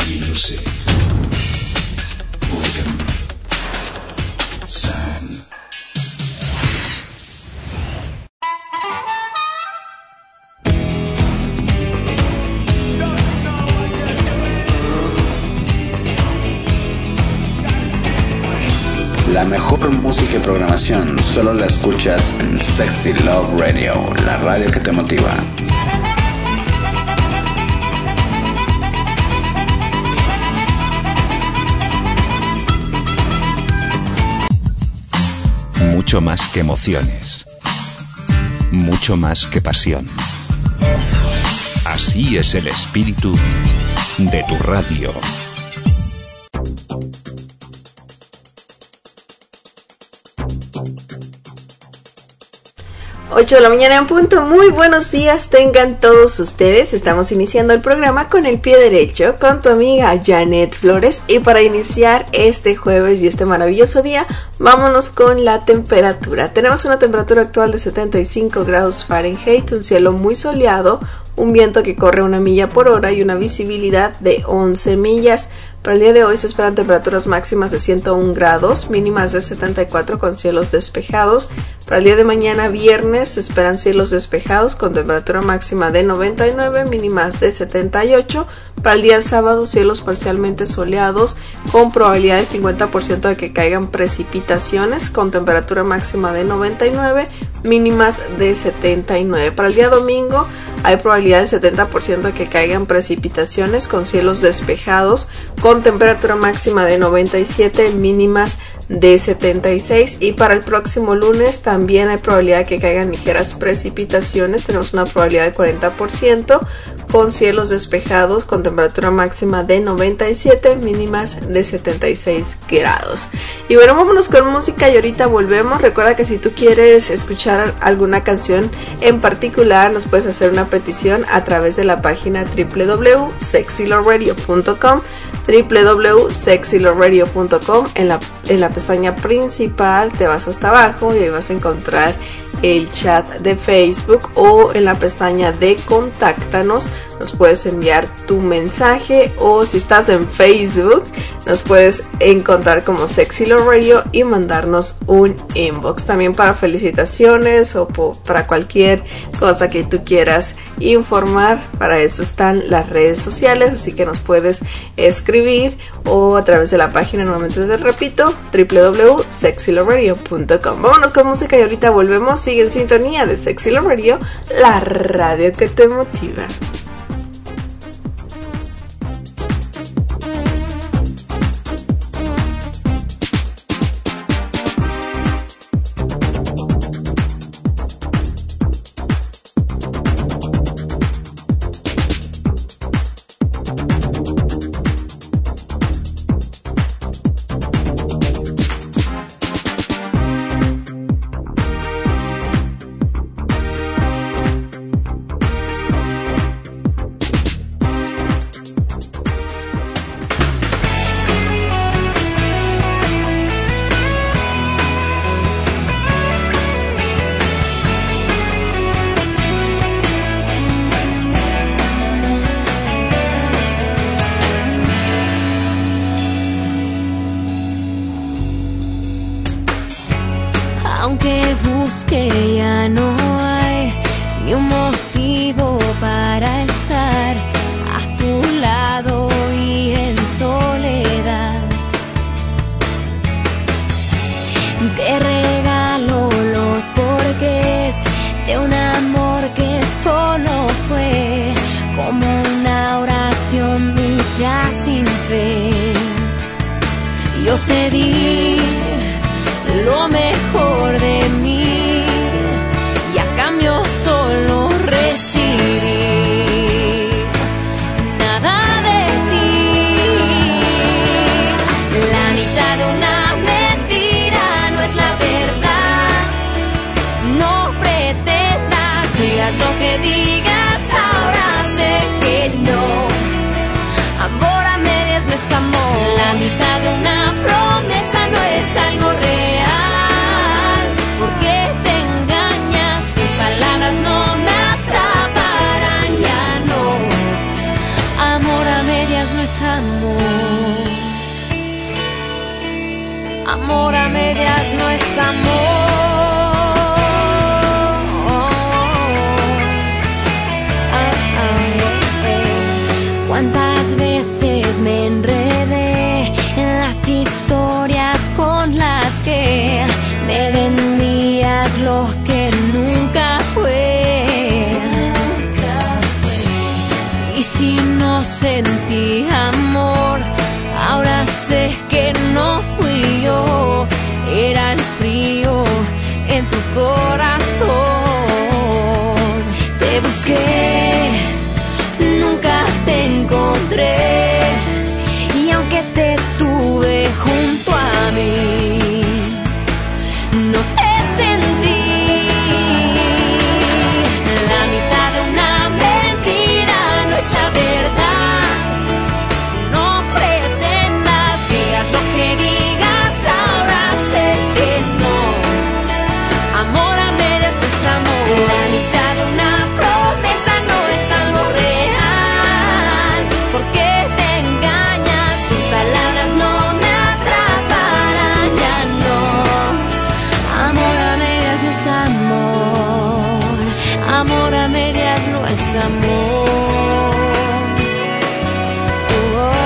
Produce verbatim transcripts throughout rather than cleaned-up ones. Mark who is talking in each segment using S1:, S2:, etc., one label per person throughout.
S1: Music. William San. La mejor música y programación solo la escuchas en Sexy Love Radio, la radio que te motiva.
S2: Mucho más que emociones, mucho más que pasión. Así es el espíritu de tu radio.
S3: ocho de la mañana en punto. Muy buenos días tengan todos ustedes. Estamos iniciando el programa con el pie derecho con tu amiga Janet Flores, y para iniciar este jueves y este maravilloso día, vámonos con la temperatura. Tenemos una temperatura actual de setenta y cinco grados Fahrenheit, un cielo muy soleado, un viento que corre una milla por hora y una visibilidad de once millas. Para el día de hoy se esperan temperaturas máximas de ciento uno grados, mínimas de setenta y cuatro con cielos despejados. Para el día de mañana viernes se esperan cielos despejados con temperatura máxima de noventa y nueve, mínimas de setenta y ocho. Para el día sábado cielos parcialmente soleados con probabilidad de cincuenta por ciento de que caigan precipitaciones con temperatura máxima de noventa y nueve, mínimas de setenta y nueve. Para el día domingo hay probabilidad de setenta por ciento de que caigan precipitaciones con cielos despejados con temperatura máxima de noventa y siete, mínimas de setenta y seis. Y para el próximo lunes también hay probabilidad de que caigan ligeras precipitaciones. Tenemos una probabilidad de cuarenta por ciento con cielos despejados con temperatura máxima de noventa y siete, mínimas de setenta y seis grados. Y bueno, vámonos con música y ahorita volvemos. Recuerda que si tú quieres escuchar alguna canción en particular, nos puedes hacer una petición a través de la página doble u doble u doble u punto sexy love radio punto com, doble u doble u doble u punto sexy love radio punto com. En la, en la pestaña principal te vas hasta abajo y ahí vas a encontrar el chat de Facebook, o en la pestaña de Contáctanos nos puedes enviar tu mensaje, o si estás en Facebook nos puedes encontrar como Sexy Love Radio y mandarnos un inbox. También para felicitaciones o po- para cualquier cosa que tú quieras informar, para eso están las redes sociales, así que nos puedes escribir o a través de la página, nuevamente te repito, doble u doble u doble u punto sexy love radio punto com. Vámonos con música y ahorita volvemos. Sigue en sintonía de Sexy Love Radio, la radio que te motiva.
S4: Aunque busque ya no hay ni un motivo para estar a tu lado y en soledad. Te regalo los porqués de un amor que solo fue como una oración dicha sin fe. Yo te di lo mejor de mí y a cambio solo recibí nada de ti. La mitad de una mentira no es la verdad. No pretendas, digas lo que digas, ahora sé que no. Amor a medias no es amor. La mitad de una promesa no es algo real. ¿Por qué te engañas? Tus palabras no me atraparán, ya no. Amor a medias no es es amor. Amor a medias no es amor. Ah, ah, eh. ¿Cuántas veces me enredé en las historias con las que me vendías lo que nunca fue? Y si no sentí amor, ahora sé que no fui yo, era el frío en tu corazón. Te busqué, nunca te encontré, y aunque te tuve junto a mí, no te sentí. La mitad de una mentira no es la verdad. No pretendas, digas lo que digas, ahora sé que no. Amor a medias no es amor. La mitad de una promesa no es algo real. ¿Por qué te engañas? Tus palabras no me atraparán, ya no. Amor a medias no es amor. Amor a medias no es amor. Oh, oh,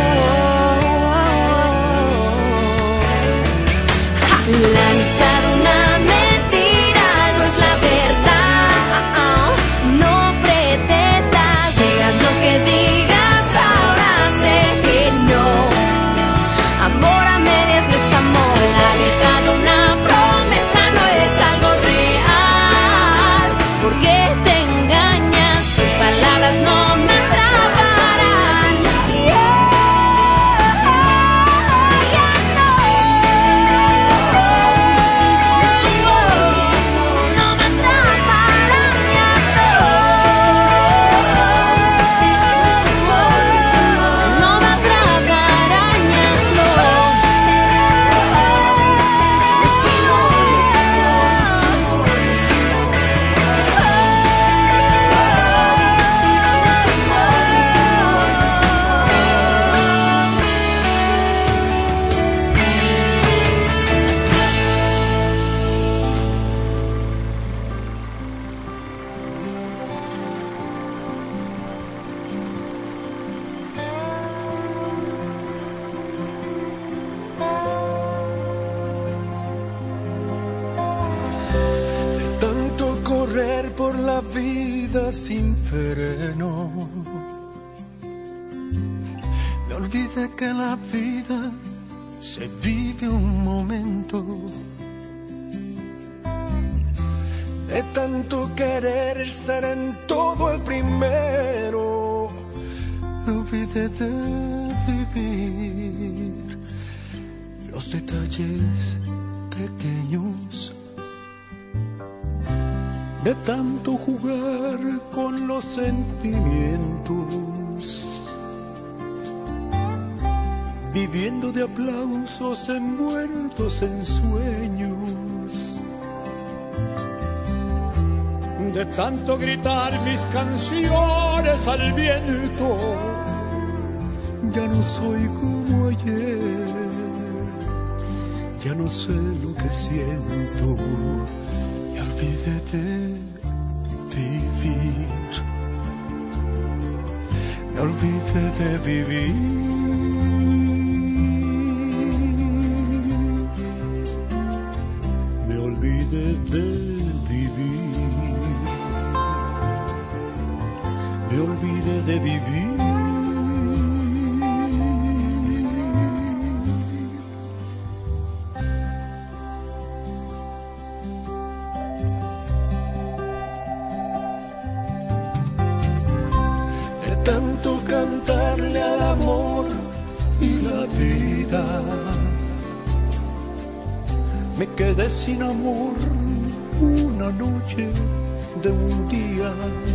S4: oh, oh. La mitad de una mentira no es la verdad. No pretendas, digas lo que digas, ahora sé que no. Amor a medias no es amor. La mitad de una promesa no es algo real. ¿Por qué te engañas? Tus palabras no me atraparán. Yeah, ya no. No me atraparán, ya no. No me atraparán, ya no.
S5: De tanto correr por la vida sin freno, me olvidé que la vida se vive un momento. De tanto querer ser en todo el primero, me olvidé de vivir los detalles pequeños. De tanto jugar con los sentimientos, viviendo de aplausos envueltos en sueños. De tanto gritar mis canciones al viento, ya no soy como ayer, ya no sé lo que siento. Me olvidé de vivir, me olvidé de vivir. Me olvidé de vivir, me olvidé de vivir. Tanto cantarle al amor y la vida, me quedé sin amor una noche de un día.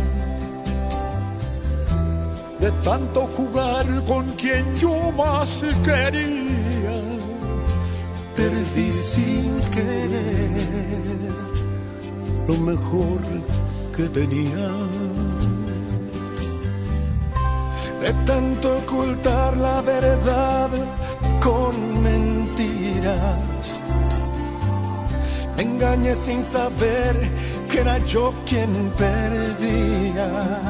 S5: De tanto jugar con quien yo más quería, perdí sin querer lo mejor que tenía. de tanto ocultar la verdad con mentiras. Me engañé sin saber que era yo quien perdía.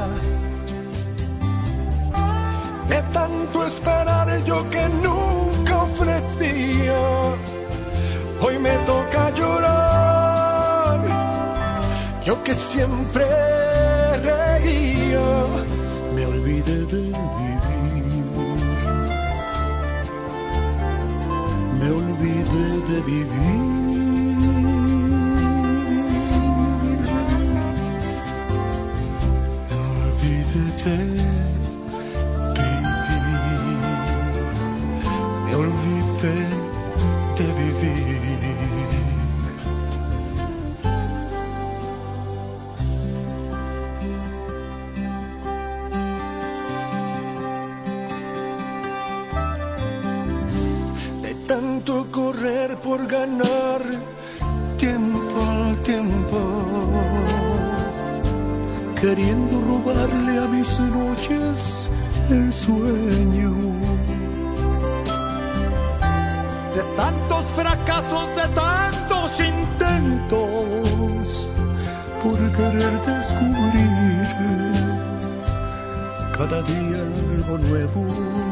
S5: De tanto esperar yo que nunca ofrecía, hoy me toca llorar. Yo que siempre reía, me olvidé de vivir. Me olvidé de vivir. Me olvidé de Me olvidé de vivir. De tanto correr por ganar tiempo al tiempo, queriendo robarle a mis noches el sueño. De tantos fracasos, de tantos intentos, por querer descubrir cada día algo nuevo.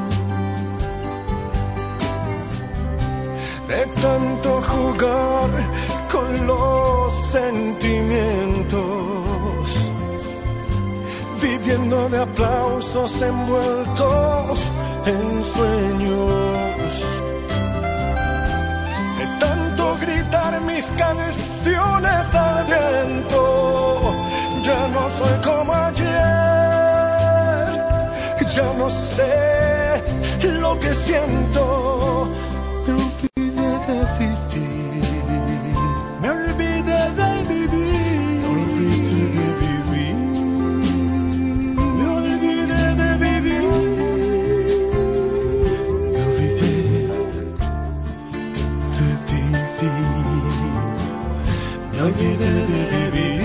S5: De tanto jugar con los sentimientos, viviendo de aplausos envueltos en sueños. Gritar mis canciones al viento, ya no soy como ayer, ya no sé lo que siento. Me olvidé de vivir, me olvidé de vivir, me olvidé de vivir, me olvidé de vivir, me olvidé. Me olvidé de vivir.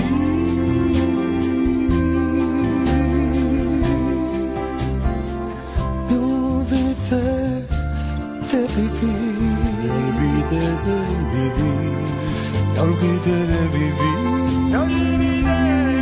S5: Me olvidé de vivir. Me olvidé de vivir. Me olvidé de vivir. Me olvidé.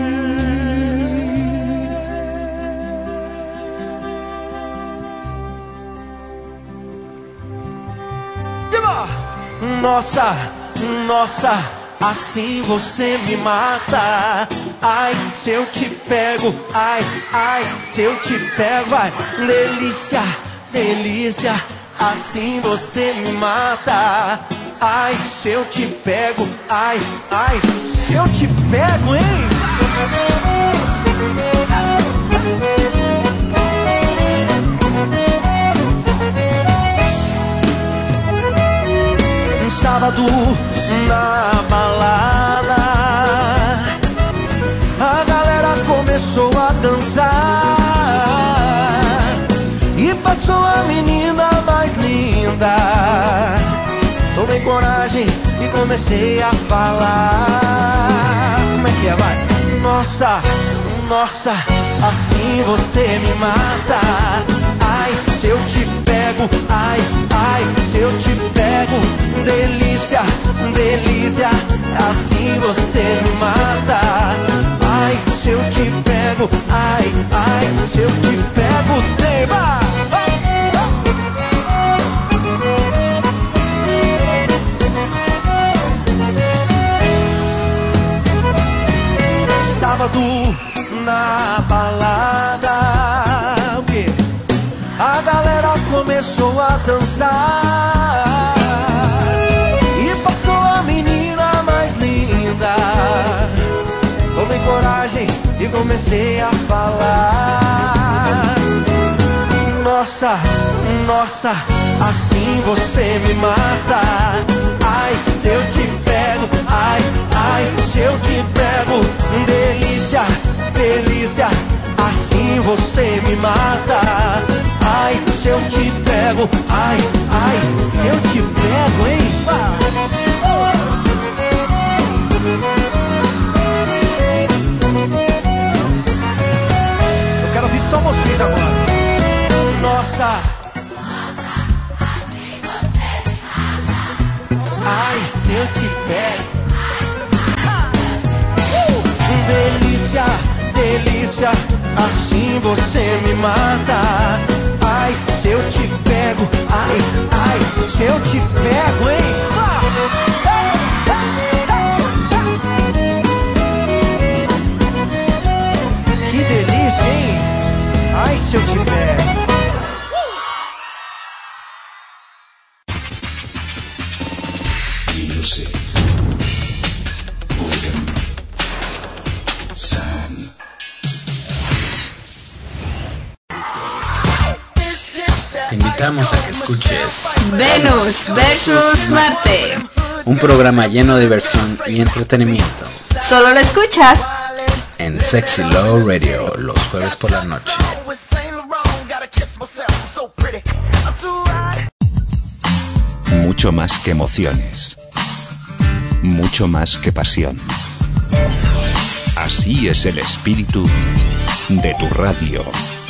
S6: Nossa, nossa, assim você me mata. Ai, se eu te pego, ai, ai, se eu te pego, vai. Delícia, delícia, assim você me mata. Ai, se eu te pego, ai, ai, se eu te pego, hein? Sábado na balada, a galera começou a dançar e passou a menina mais linda. Tomei coragem e comecei a falar. Como é que é, vai? Nossa, nossa, assim você me mata. Ai, se eu te pego, ai, ai, se eu te pego. Delícia, delícia, assim você me mata. Ai, se eu te pego, ai, ai, se eu te pego, tema. Sábado na balada, o quê? A galera começou a dançar e passou a menina mais linda. Tomei coragem e comecei a falar. Nossa, nossa, assim você me mata. Ai, se eu te pego, ai, ai, se eu te pego. Delícia, delícia, assim você me mata. Ai, se eu te pego, ai, ai, se eu te pego, hein? Eu quero ouvir só vocês agora. Nossa. Ai, se eu te pego. Delícia, delícia, assim você me mata. Ai, se eu te pego, ai, ai, se eu te pego, hein? Que delícia, hein? Ai, se eu te pego.
S2: Music. Rhythm. Sound.
S1: Te invitamos a que escuches
S3: Venus versus Marte.
S1: un programa lleno de diversión y entretenimiento
S3: Solo lo escuchas
S1: en Sexy Love Radio los jueves por la noche.
S2: Mucho más que emociones. Mucho más que pasión. Así es el espíritu de tu radio.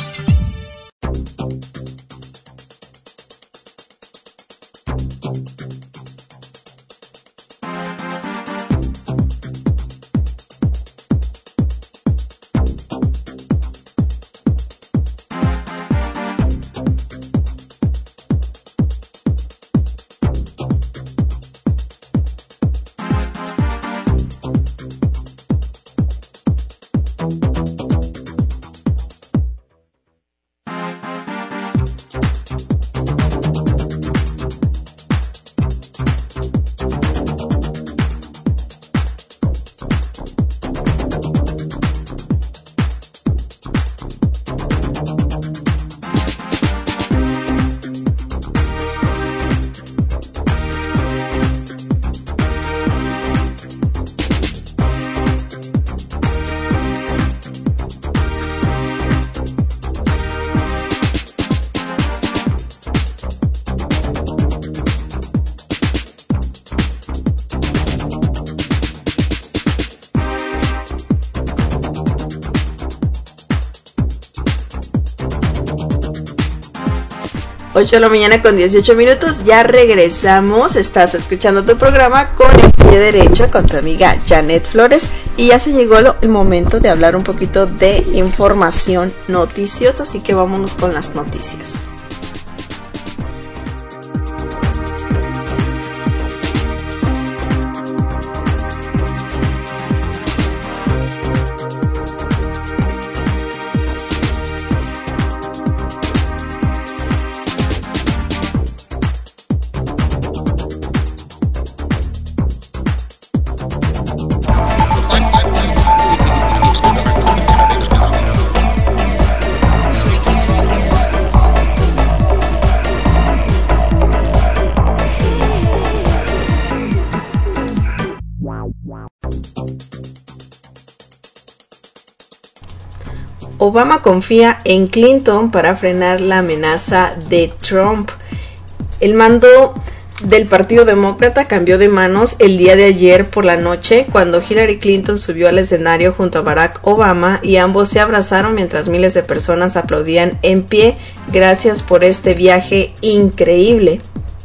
S3: ocho de la mañana con dieciocho minutos, ya regresamos. Estás escuchando tu programa Con el Pie Derecho con tu amiga Janet Flores y ya se llegó lo, el momento de hablar un poquito de información noticiosa, así que vámonos con las noticias. Obama confía en Clinton para frenar la amenaza de Trump. El mando del Partido Demócrata cambió de manos el día de ayer por la noche cuando Hillary Clinton subió al escenario junto a Barack Obama y ambos se abrazaron mientras miles de personas aplaudían en pie. Gracias por este viaje increíble.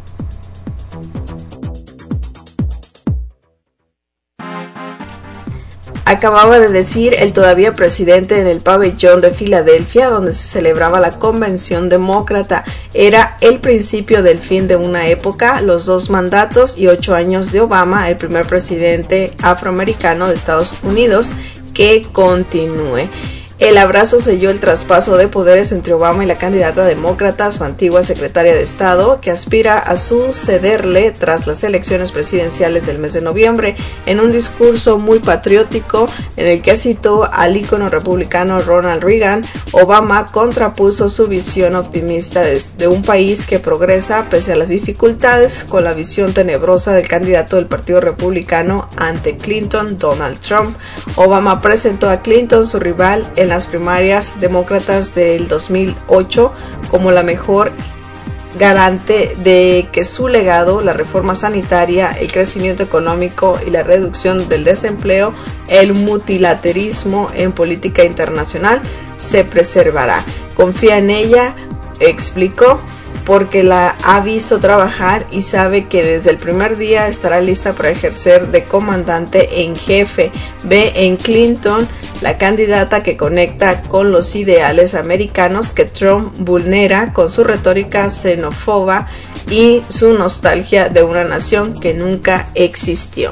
S3: Acababa de decir el todavía presidente en el pabellón de Filadelfia, donde se celebraba la convención demócrata. Era el principio del fin de una época, los dos mandatos y ocho años de Obama, el primer presidente afroamericano de Estados Unidos que continúe. El abrazo selló el traspaso de poderes entre Obama y la candidata demócrata, su antigua secretaria de Estado, que aspira a sucederle tras las elecciones presidenciales del mes de noviembre. En un discurso muy patriótico en el que citó al ícono republicano Ronald Reagan, Obama contrapuso su visión optimista de, de un país que progresa pese a las dificultades con la visión tenebrosa del candidato del Partido Republicano ante Clinton, Donald Trump. Obama presentó a Clinton, su rival, en las primarias demócratas del dos mil ocho como la mejor garante de que su legado, la reforma sanitaria, el crecimiento económico y la reducción del desempleo, el multilateralismo en política internacional, se preservará. Confía en ella explicó, porque la ha visto trabajar y sabe que desde el primer día estará lista para ejercer de comandante en jefe. Ve en Clinton la candidata que conecta con los ideales americanos que Trump vulnera con su retórica xenófoba y su nostalgia de una nación que nunca existió.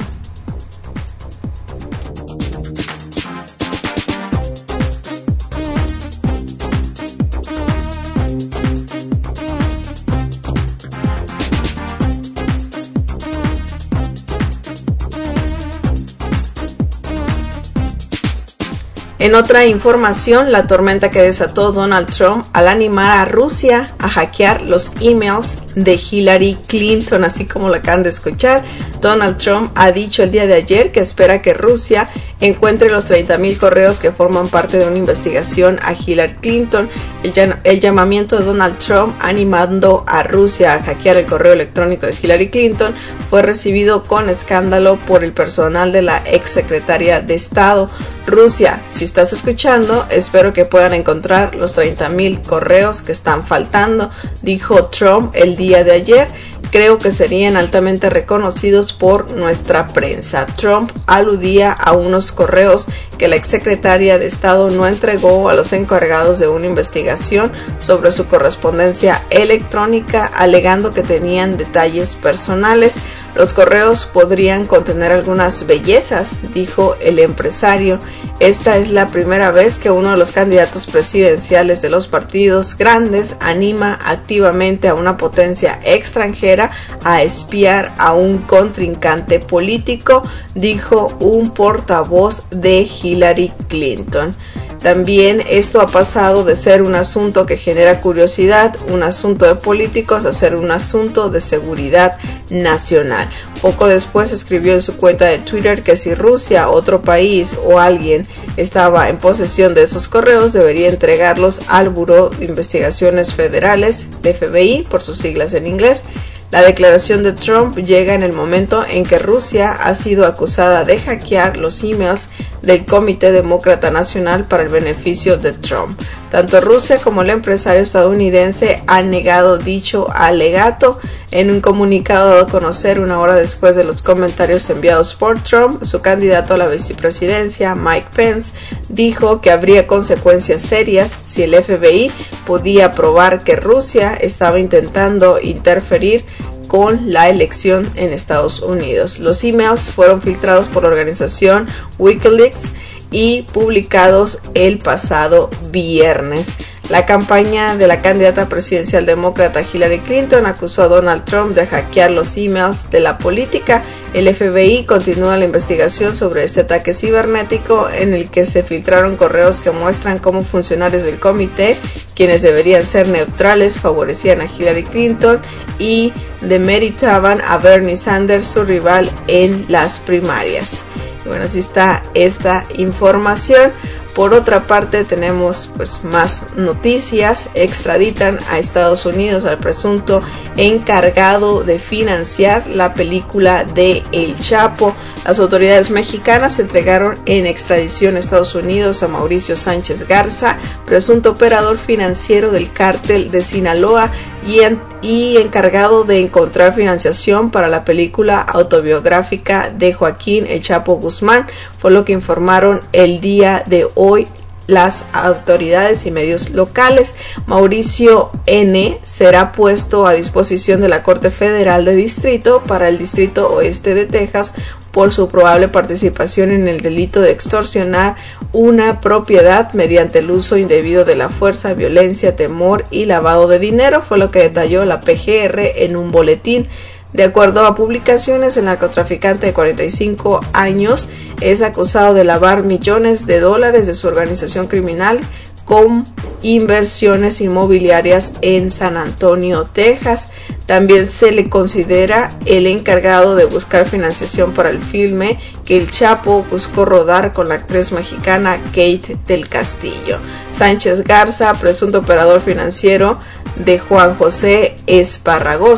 S3: En otra información, la tormenta que desató Donald Trump al animar a Rusia a hackear los emails de Hillary Clinton, así como lo acaban de escuchar. Donald Trump ha dicho el día de ayer que espera que Rusia encuentre los treinta mil correos que forman parte de una investigación a Hillary Clinton. El, el llamamiento de Donald Trump animando a Rusia a hackear el correo electrónico de Hillary Clinton fue recibido con escándalo por el personal de la ex secretaria de Estado. Rusia, si estás escuchando, espero que puedan encontrar los treinta mil correos que están faltando, dijo Trump el día de ayer. Creo que serían altamente reconocidos por nuestra prensa. Trump aludía a unos correos que la exsecretaria de Estado no entregó a los encargados de una investigación sobre su correspondencia electrónica, alegando que tenían detalles personales. Los correos podrían contener algunas bellezas, dijo el empresario. Esta es la primera vez que uno de los candidatos presidenciales de los partidos grandes anima activamente a una potencia extranjera a espiar a un contrincante político, dijo un portavoz de Hillary Clinton. También esto ha pasado de ser un asunto que genera curiosidad, un asunto de políticos, a ser un asunto de seguridad nacional. Poco después escribió en su cuenta de Twitter que si Rusia, otro país o alguien estaba en posesión de esos correos, debería entregarlos al Buró de Investigaciones Federales, F B I por sus siglas en inglés. La declaración de Trump llega en el momento en que Rusia ha sido acusada de hackear los emails del Comité Demócrata Nacional para el beneficio de Trump. Tanto Rusia como el empresario estadounidense han negado dicho alegato. En un comunicado dado a conocer una hora después de los comentarios enviados por Trump, su candidato a la vicepresidencia, Mike Pence, dijo que habría consecuencias serias si el F B I podía probar que Rusia estaba intentando interferir con la elección en Estados Unidos. Los emails fueron filtrados por la organización Wikileaks y publicados el pasado viernes. La campaña de la candidata presidencial demócrata Hillary Clinton acusó a Donald Trump de hackear los emails de la política. El F B I continúa la investigación sobre este ataque cibernético en el que se filtraron correos que muestran cómo funcionarios del comité, quienes deberían ser neutrales, favorecían a Hillary Clinton y demeritaban a Bernie Sanders, su rival en las primarias. Y bueno, así está esta información. Por otra parte, tenemos pues más noticias. Extraditan a Estados Unidos al presunto encargado de financiar la película de El Chapo. Las autoridades mexicanas entregaron en extradición a Estados Unidos a Mauricio Sánchez Garza, presunto operador financiero del cártel de Sinaloa y, en, y encargado de encontrar financiación para la película autobiográfica de Joaquín El Chapo Guzmán, fue lo que informaron el día de hoy las autoridades y medios locales. Mauricio N. será puesto a disposición de la Corte Federal de Distrito para el Distrito Oeste de Texas por su probable participación en el delito de extorsionar una propiedad mediante el uso indebido de la fuerza, violencia, temor y lavado de dinero, fue lo que detalló la P G R en un boletín. De acuerdo a publicaciones, el narcotraficante de cuarenta y cinco años es acusado de lavar millones de dólares de su organización criminal con inversiones inmobiliarias en San Antonio, Texas. También se le considera el encargado de buscar financiación para el filme que El Chapo buscó rodar con la actriz mexicana Kate del Castillo. Sánchez Garza, presunto operador financiero de Juan José Esparragosa,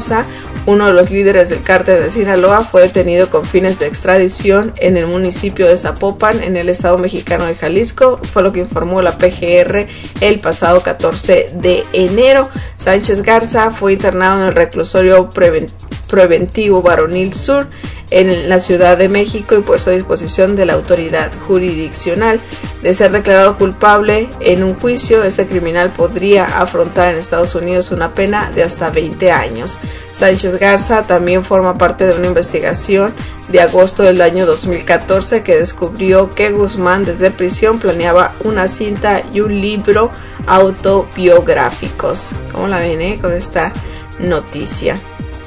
S3: uno de los líderes del cártel de Sinaloa, fue detenido con fines de extradición en el municipio de Zapopan, en el estado mexicano de Jalisco. Fue lo que informó la P G R el pasado catorce de enero. Sánchez Garza fue internado en el reclusorio preventivo Varonil Sur en la Ciudad de México y puesto a disposición de la autoridad jurisdiccional. De ser declarado culpable en un juicio, ese criminal podría afrontar en Estados Unidos una pena de hasta veinte años. Sánchez Garza también forma parte de una investigación de agosto del año dos mil catorce que descubrió que Guzmán desde prisión planeaba una cinta y un libro autobiográficos. ¿Cómo la ven, eh? Con esta noticia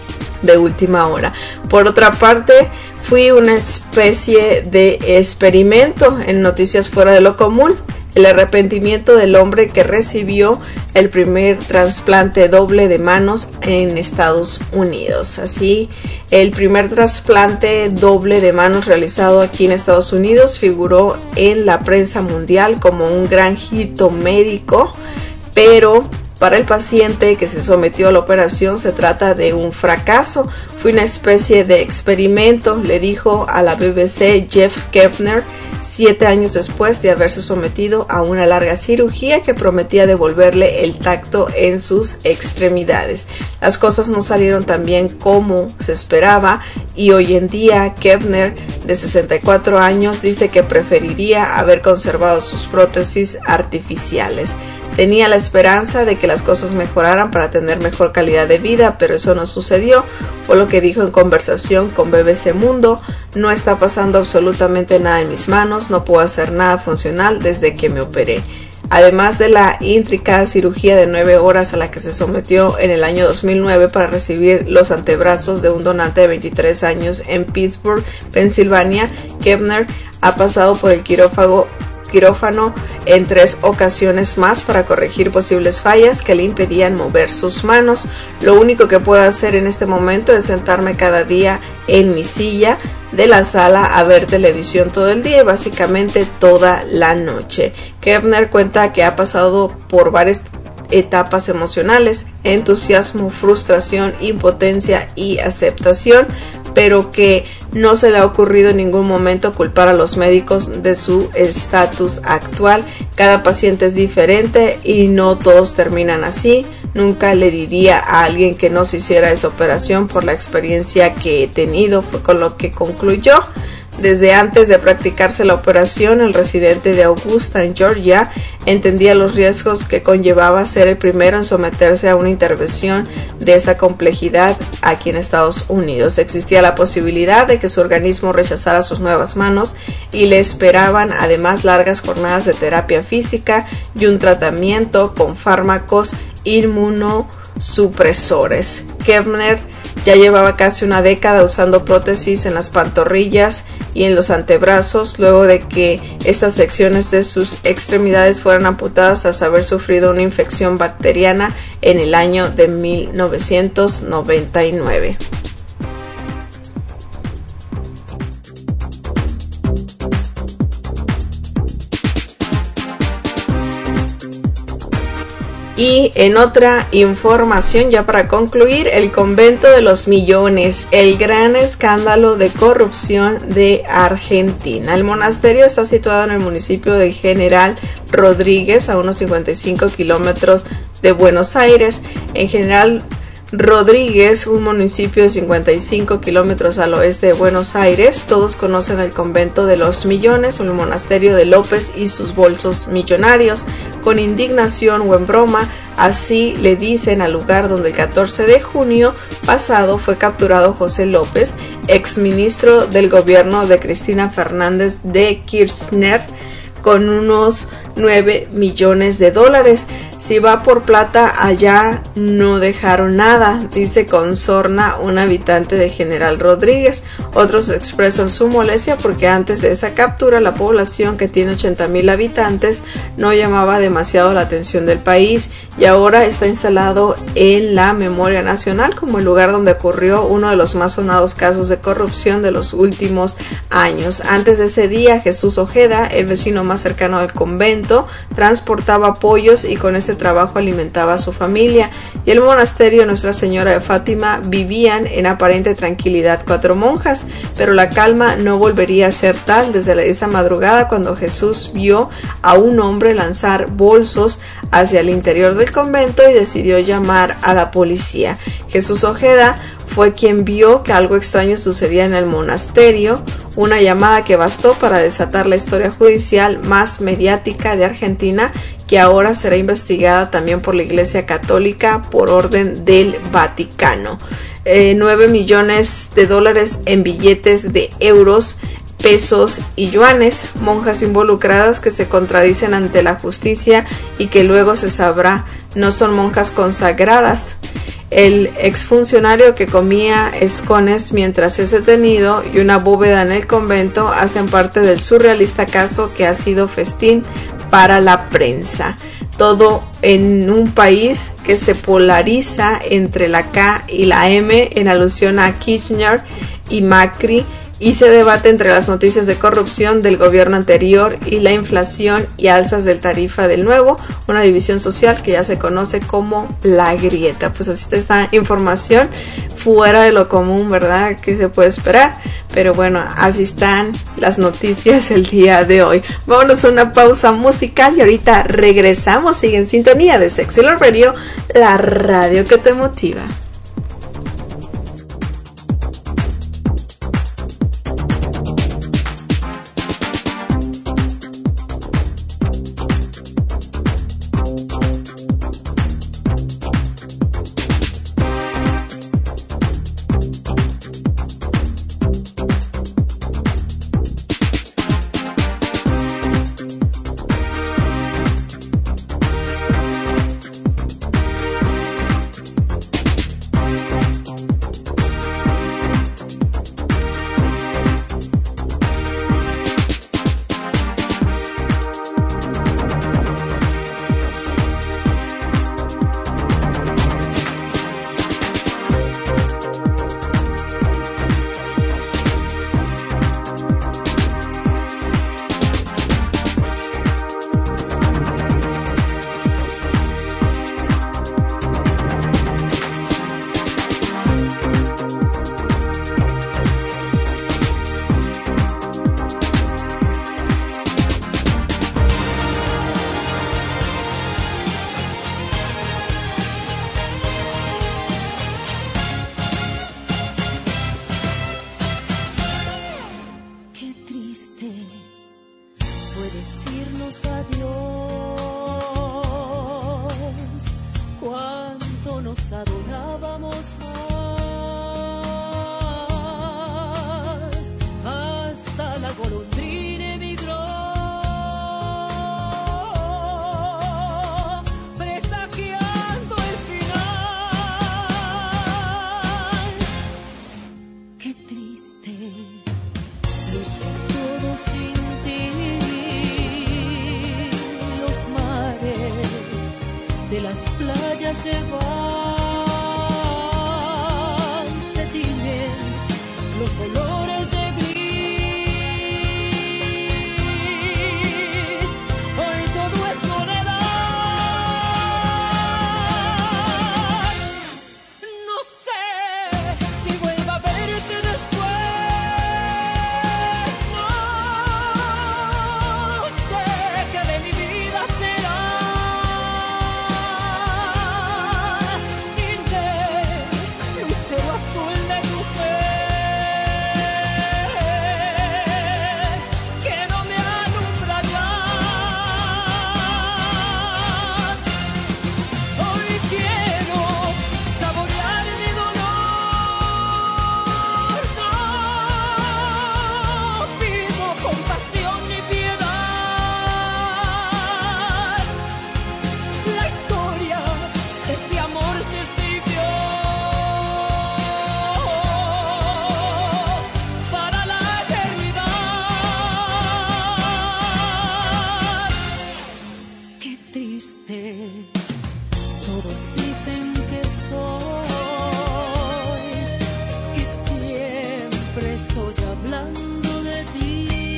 S3: de última hora? Por otra parte, fui una especie de experimento en Noticias Fuera de lo Común. El arrepentimiento del hombre que recibió el primer trasplante doble de manos en Estados Unidos. Así, el primer trasplante doble de manos realizado aquí en Estados Unidos figuró en la prensa mundial como un gran hito médico, pero para el paciente que se sometió a la operación se trata de un fracaso. Fue una especie de experimento, le dijo a la B B C Jeff Kepner, siete años después de haberse sometido a una larga cirugía que prometía devolverle el tacto en sus extremidades. Las cosas no salieron tan bien como se esperaba y hoy en día Kepner, de sesenta y cuatro años, dice que preferiría haber conservado sus prótesis artificiales. Tenía la esperanza de que las cosas mejoraran para tener mejor calidad de vida, pero eso no sucedió, fue lo que dijo en conversación con B B C Mundo. No está pasando absolutamente nada en mis manos, no puedo hacer nada funcional desde que me operé. Además de la intricada cirugía de nueve horas a la que se sometió en el año dos mil nueve para recibir los antebrazos de un donante de veintitrés años en Pittsburgh, Pensilvania, Kepner ha pasado por el quirófano quirófano en tres ocasiones más para corregir posibles fallas que le impedían mover sus manos. Lo único que puedo hacer en este momento es sentarme cada día en mi silla de la sala a ver televisión todo el día y básicamente toda la noche. Kepner cuenta que ha pasado por varias etapas emocionales: entusiasmo, frustración, impotencia y aceptación, pero que no se le ha ocurrido en ningún momento culpar a los médicos de su estatus actual. Cada paciente es diferente y no todos terminan así. Nunca le diría a alguien que no se hiciera esa operación por la experiencia que he tenido, fue con lo que concluyó. Desde antes de practicarse la operación, el residente de Augusta, en Georgia, entendía los riesgos que conllevaba ser el primero en someterse a una intervención de esa complejidad aquí en Estados Unidos. Existía la posibilidad de que su organismo rechazara sus nuevas manos y le esperaban además largas jornadas de terapia física y un tratamiento con fármacos inmunosupresores. Kepner ya llevaba casi una década usando prótesis en las pantorrillas y en los antebrazos, luego de que estas secciones de sus extremidades fueran amputadas tras haber sufrido una infección bacteriana en el año de mil novecientos noventa y nueve. Y en otra información, ya para concluir, el convento de los millones, el gran escándalo de corrupción de Argentina. El monasterio está situado en el municipio de General Rodríguez, a unos cincuenta y cinco kilómetros de Buenos Aires. En General Rodríguez, un municipio de cincuenta y cinco kilómetros al oeste de Buenos Aires, todos conocen el convento de los millones o el monasterio de López y sus bolsos millonarios. Con indignación o en broma, así le dicen al lugar donde el catorce de junio pasado fue capturado José López, exministro del gobierno de Cristina Fernández de Kirchner, con unos nueve millones de dólares. Si va por plata, allá no dejaron nada, dice con sorna un habitante de General Rodríguez. Otros expresan su molestia porque antes de esa captura la población, que tiene ochenta mil habitantes, no llamaba demasiado la atención del país y ahora está instalado en la memoria nacional como el lugar donde ocurrió uno de los más sonados casos de corrupción de los últimos años. Antes de ese día, Jesús Ojeda, el vecino más cercano del convento, transportaba pollos y con ese ese trabajo alimentaba a su familia, y el monasterio Nuestra Señora de Fátima vivían en aparente tranquilidad cuatro monjas, pero la calma no volvería a ser tal desde esa madrugada cuando Jesús vio a un hombre lanzar bolsos hacia el interior del convento y decidió llamar a la policía. Jesús Ojeda fue quien vio que algo extraño sucedía en el monasterio, una llamada que bastó para desatar la historia judicial más mediática de Argentina, que ahora será investigada también por la Iglesia Católica por orden del Vaticano. Eh, nueve millones de dólares en billetes de euros, pesos y yuanes, monjas involucradas que se contradicen ante la justicia y que luego se sabrá no son monjas consagradas. El exfuncionario que comía escones mientras es detenido y una bóveda en el convento hacen parte del surrealista caso que ha sido festín para la prensa. Todo en un país que se polariza entre la K y la M en alusión a Kirchner y Macri, y se debate entre las noticias de corrupción del gobierno anterior y la inflación y alzas del tarifa del nuevo, una división social que ya se conoce como la grieta. Pues así está esta información fuera de lo común, ¿verdad? ¿Qué se puede esperar? Pero bueno, así están las noticias el día de hoy. Vámonos a una pausa musical y ahorita regresamos. Sigue en sintonía de Sexy Love Radio, la radio que te motiva.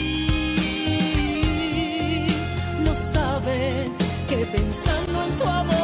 S4: Pensando en tu amor.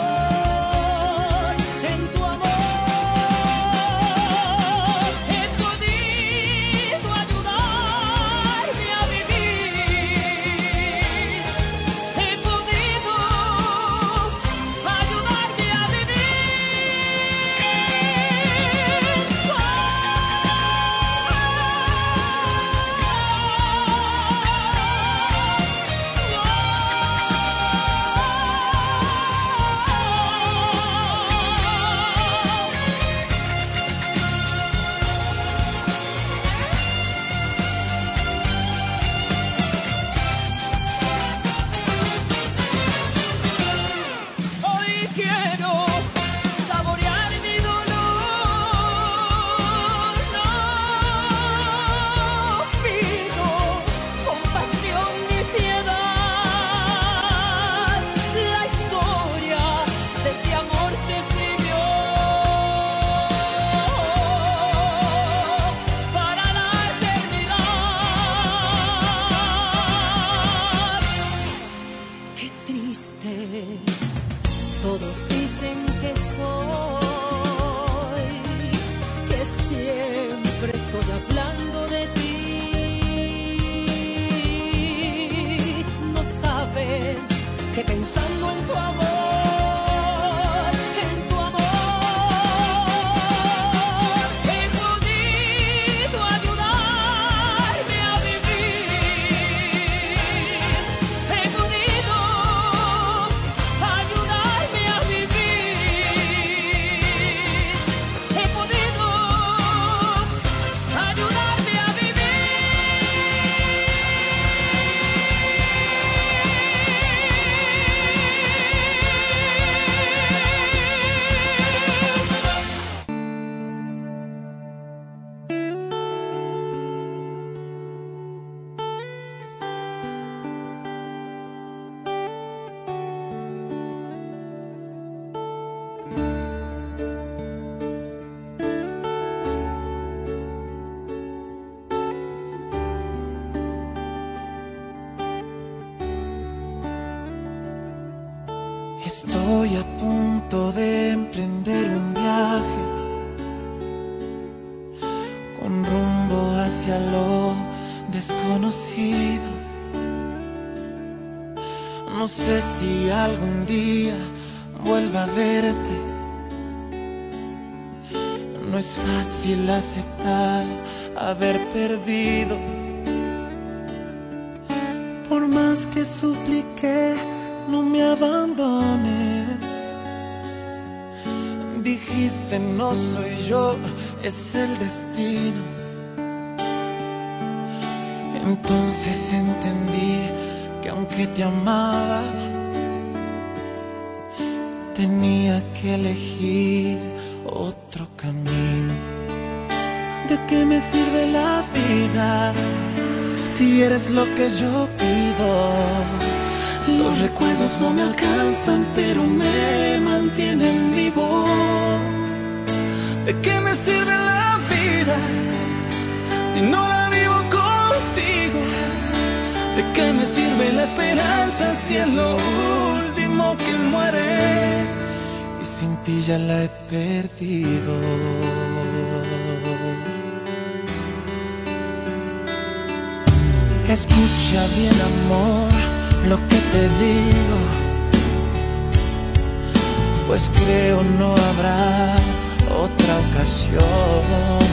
S4: estoy hablando de ti. No saben que pensando en tu amor, en tu amor, he podido ayudarme a vivir. He podido ayudarme a vivir. He podido ayudarme a
S6: Estoy a punto de emprender un viaje con rumbo hacia lo desconocido. No sé si algún día vuelva a verte. No es fácil aceptar haber perdido. Por más que supliqué, no me abandones. Dijiste no soy yo, es el destino. Entonces entendí que aunque te amaba, tenía que elegir otro camino. ¿De qué me sirve la vida si eres lo que yo pido? Los recuerdos no me alcanzan, pero me mantienen vivo. ¿De qué me sirve la vida si no la vivo contigo? ¿De qué me sirve la esperanza si es lo último que muere? Y sin ti ya la he perdido. Escucha bien, amor, lo que te digo, pues creo no habrá otra ocasión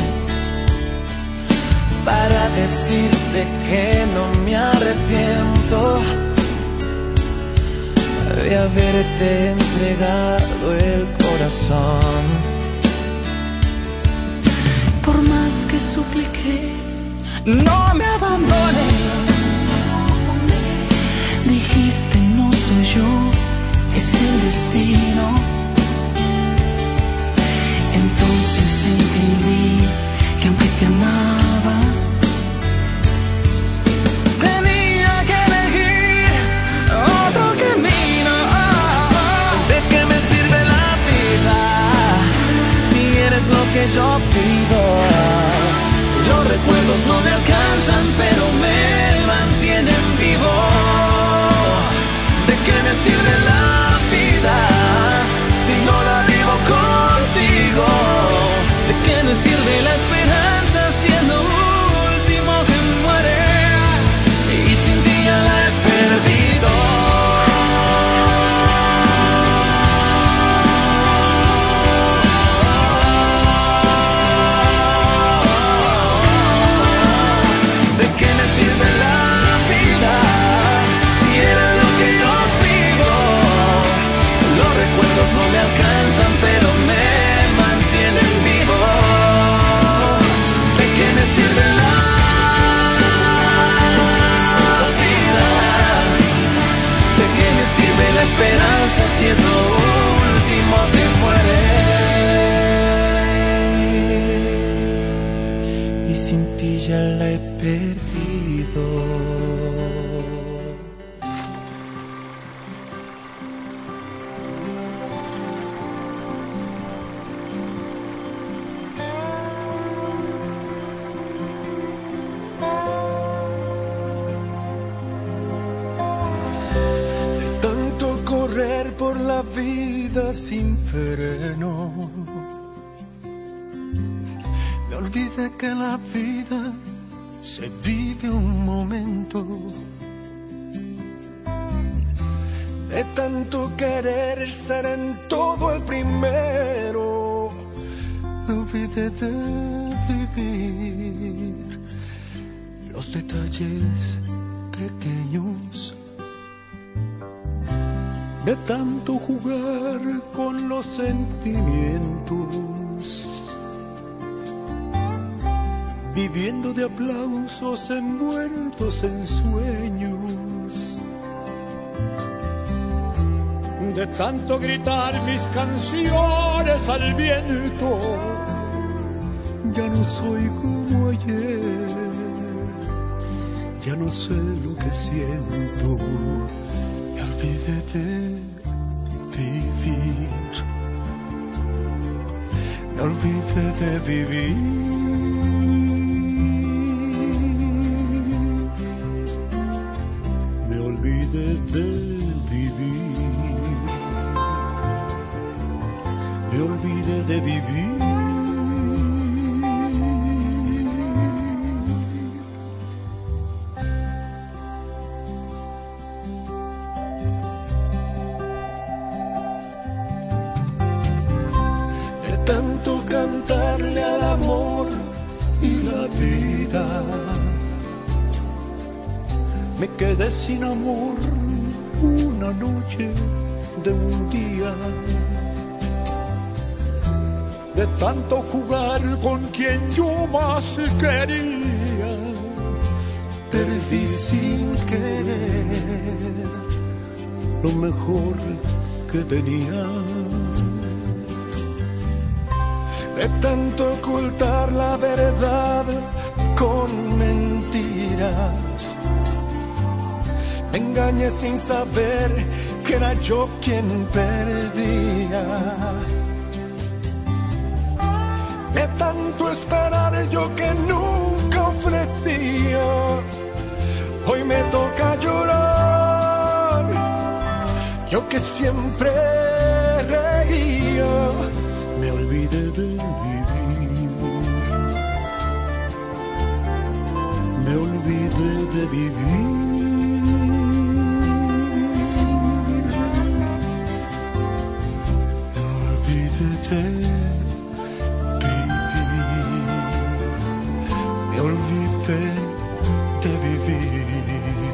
S6: para decirte que no me arrepiento de haberte entregado el corazón. Por más que supliqué, no me abandones. Dijiste no soy yo, es el destino. Entonces entendí que aunque te amaba, tenía que elegir otro camino. ¿De qué me sirve la vida si eres lo que yo pido? Los recuerdos no me alcanzan, pero me mantienen vivo. ¿De qué me sirve la vida si no la vivo contigo? ¿De qué me sirve la esperanza si es lo último que muere? Y sin ti ya la he perdido. ¿De qué me sirve la vida si eres lo que yo pido? Los recuerdos no me alcanzan, pero me mantienen vivo. ¿De qué me sirve la vida? ¿De qué me sirve la esperanza si es lo último que muere? Y sin ti ya la he perdido.
S5: De tanto correr por la vida sin freno, me olvidé que la vida se vive un momento. De tanto querer ser en todo el primero, me olvidé de vivir los detalles pequeños. De tanto jugar con los sentimientos, viviendo de aplausos envueltos en sueños. De tanto gritar mis canciones al viento, ya no soy como ayer, ya no sé lo que siento. Me olvidé de vivir, me olvidé de vivir. Me olvidé de vivir, me olvidé de vivir. De tanto cantarle al amor y la vida, me quedé sin amor una noche de un día. De tanto jugar con quien yo más quería, perdí sin querer lo mejor que tenía. De tanto ocultar la verdad con mentiras, me engañé sin saber que era yo quien perdía. De tanto esperar yo que nunca ofrecía, hoy me toca llorar. Yo que siempre reía, me olvidé de vivir, me olvidé de vivir. Me olvidé de Me olvidé de vivir.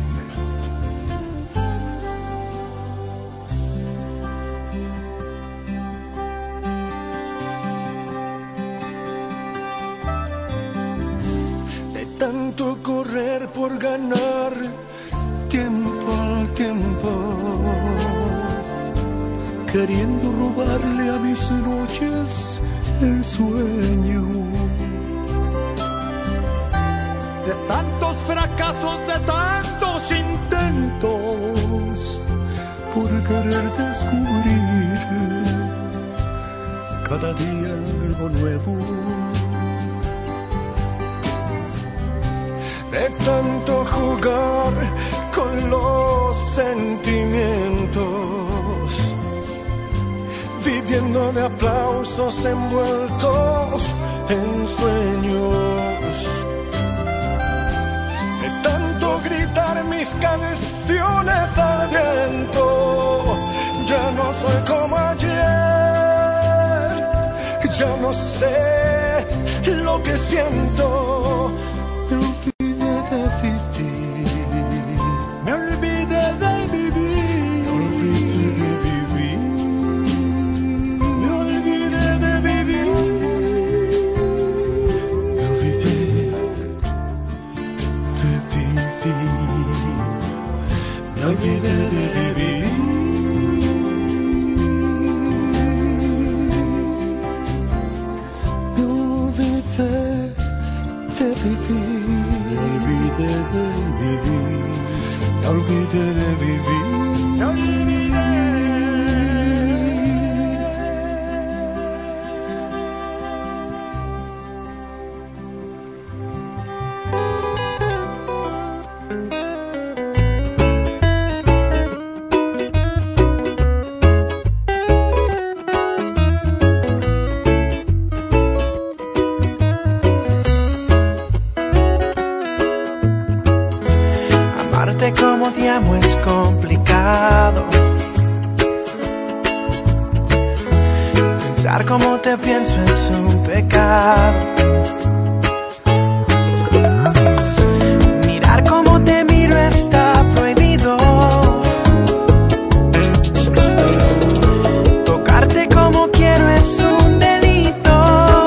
S5: De tanto correr por ganar tiempo al tiempo, queriendo robarle a mis noches el sueño. De tantos fracasos, de tantos intentos, por querer descubrir cada día algo nuevo. De tanto jugar con los sentimientos, viviendo de aplausos envueltos en sueños. De tanto gritar mis canciones al viento, ya no soy como ayer, ya no sé lo que siento. Me olvidé de vivir, me olvidé de vivir, me olvidé de vivir, me olvidé de vivir, me olvidé de vivir. Me olvidé de vivir, me olvidé de vivir, me olvidé.
S6: Tocar como te pienso es un pecado. Mirar como te miro está prohibido. Tocarte como quiero es un delito.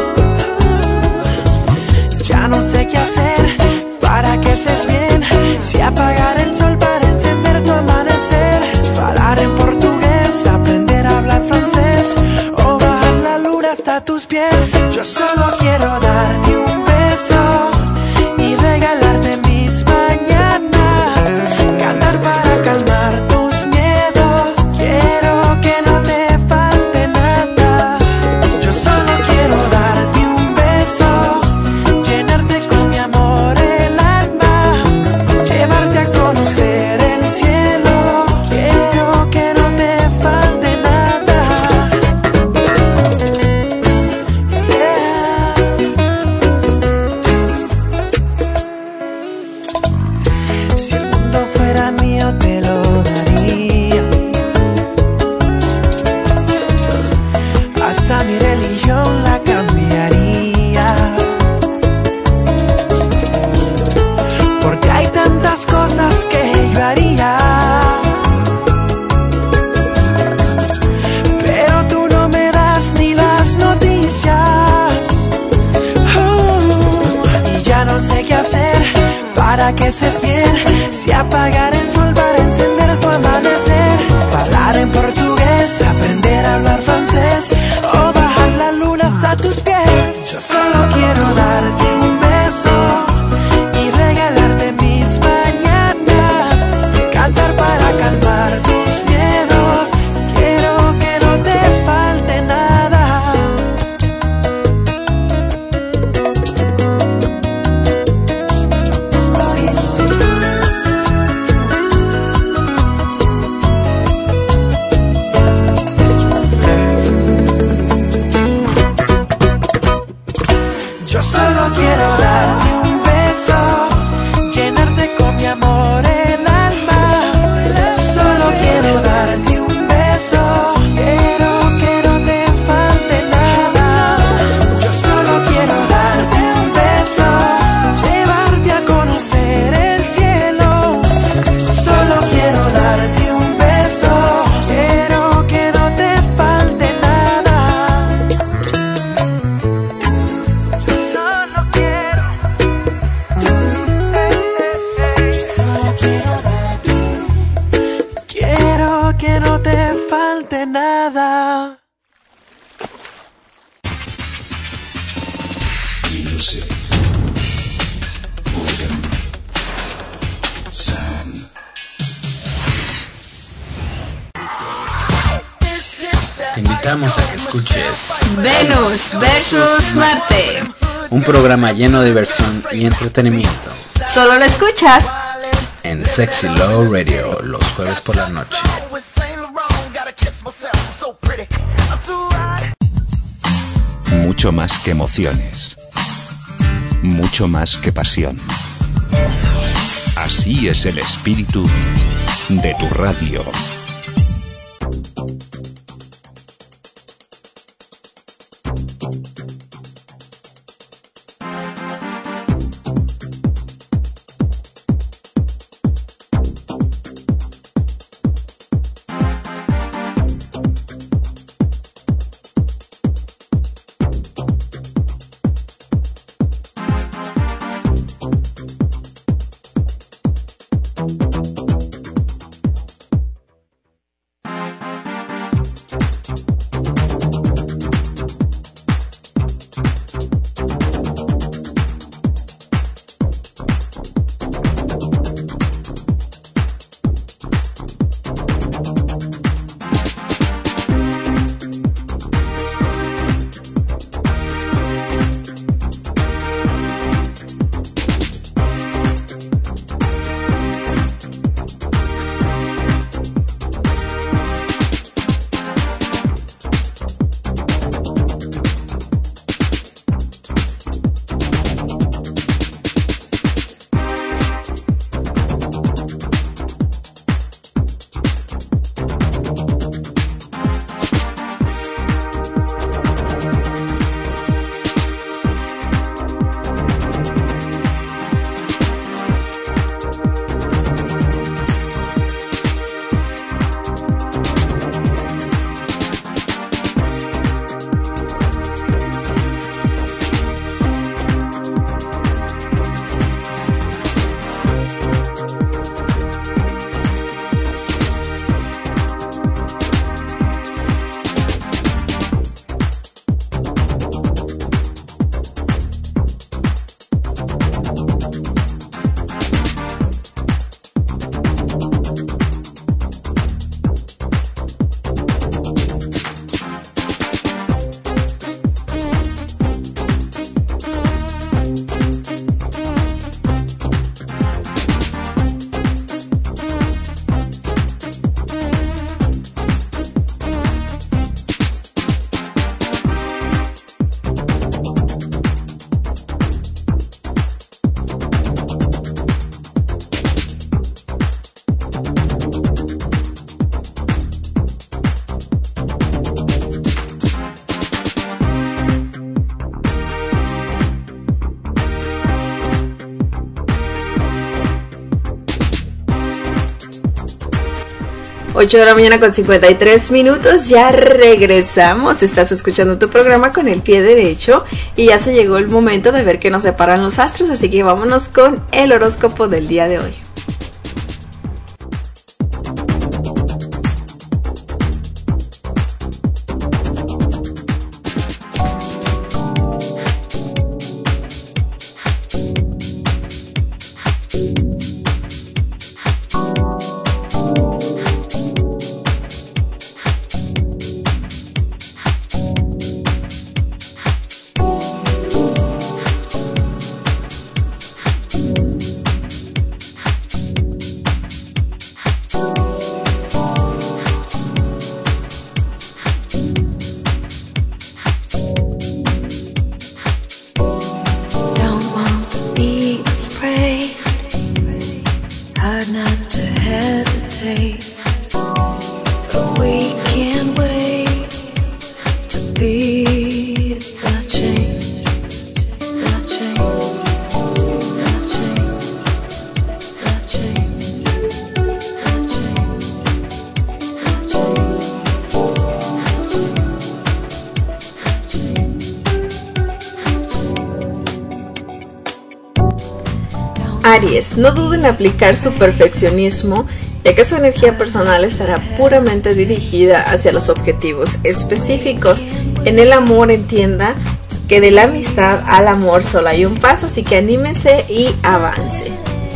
S6: Ya no sé qué hacer para que estés bien. Si apagar el sol para encender tu amanecer. Hablar en portugués, aprender a hablar francés. O bajar la luna hasta tus pies. Yo solo quiero darte un beso y regalarte mis mañanas. Cantar para calmar tus miedos. Quiero que no te falte nada. Yo solo quiero darte un beso, llenarte con mi amor el alma, llevarte a conocer el cielo. Quiero que no te falte nada. Yeah. Si el mundo fuera mío te lo daría. Hasta mi religión la cambiaría. Porque hay tantas cosas que yo haría, pero tú no me das ni las noticias. Uh, y ya no sé qué hacer para que estés bien. Si apagar el sol para encender tu amanecer. Hablar en portugués, aprender a hablar francés. O bajar la luna hasta tus pies. Yo solo quiero darte un beso y regalarte mis mañanas. Cantar para calmar tus miedos. Quiero que no te falte nada. Yo solo quiero darte un beso, llenarte con mi amor el alma. Solo quiero darte un beso, quiero que no te falte nada. Yo solo quiero darte un beso, llevarte a conocer el cielo. Solo quiero darte un beso, quiero que no te falte nada. Solo quiero, solo quiero darte, quiero que no te falte nada.
S2: Music. Organ. Sound.
S1: Te invitamos a que escuches
S3: Venus versus Marte.
S1: un programa lleno de diversión y entretenimiento
S3: Solo lo escuchas
S1: en Sexy Love Radio los jueves por la noche.
S2: Mucho más que emociones. Mucho más que pasión. Así es el espíritu de tu radio.
S3: ocho de la mañana con cincuenta y tres minutos, ya regresamos. Estás escuchando tu programa Con el Pie Derecho y ya se llegó el momento de ver qué nos separan los astros, así que vámonos con el horóscopo del día de hoy. Aries, no duden en aplicar su perfeccionismo, ya que su energía personal estará puramente dirigida hacia los objetivos específicos. En el amor, entienda que de la amistad al amor solo hay un paso, así que anímese y avance.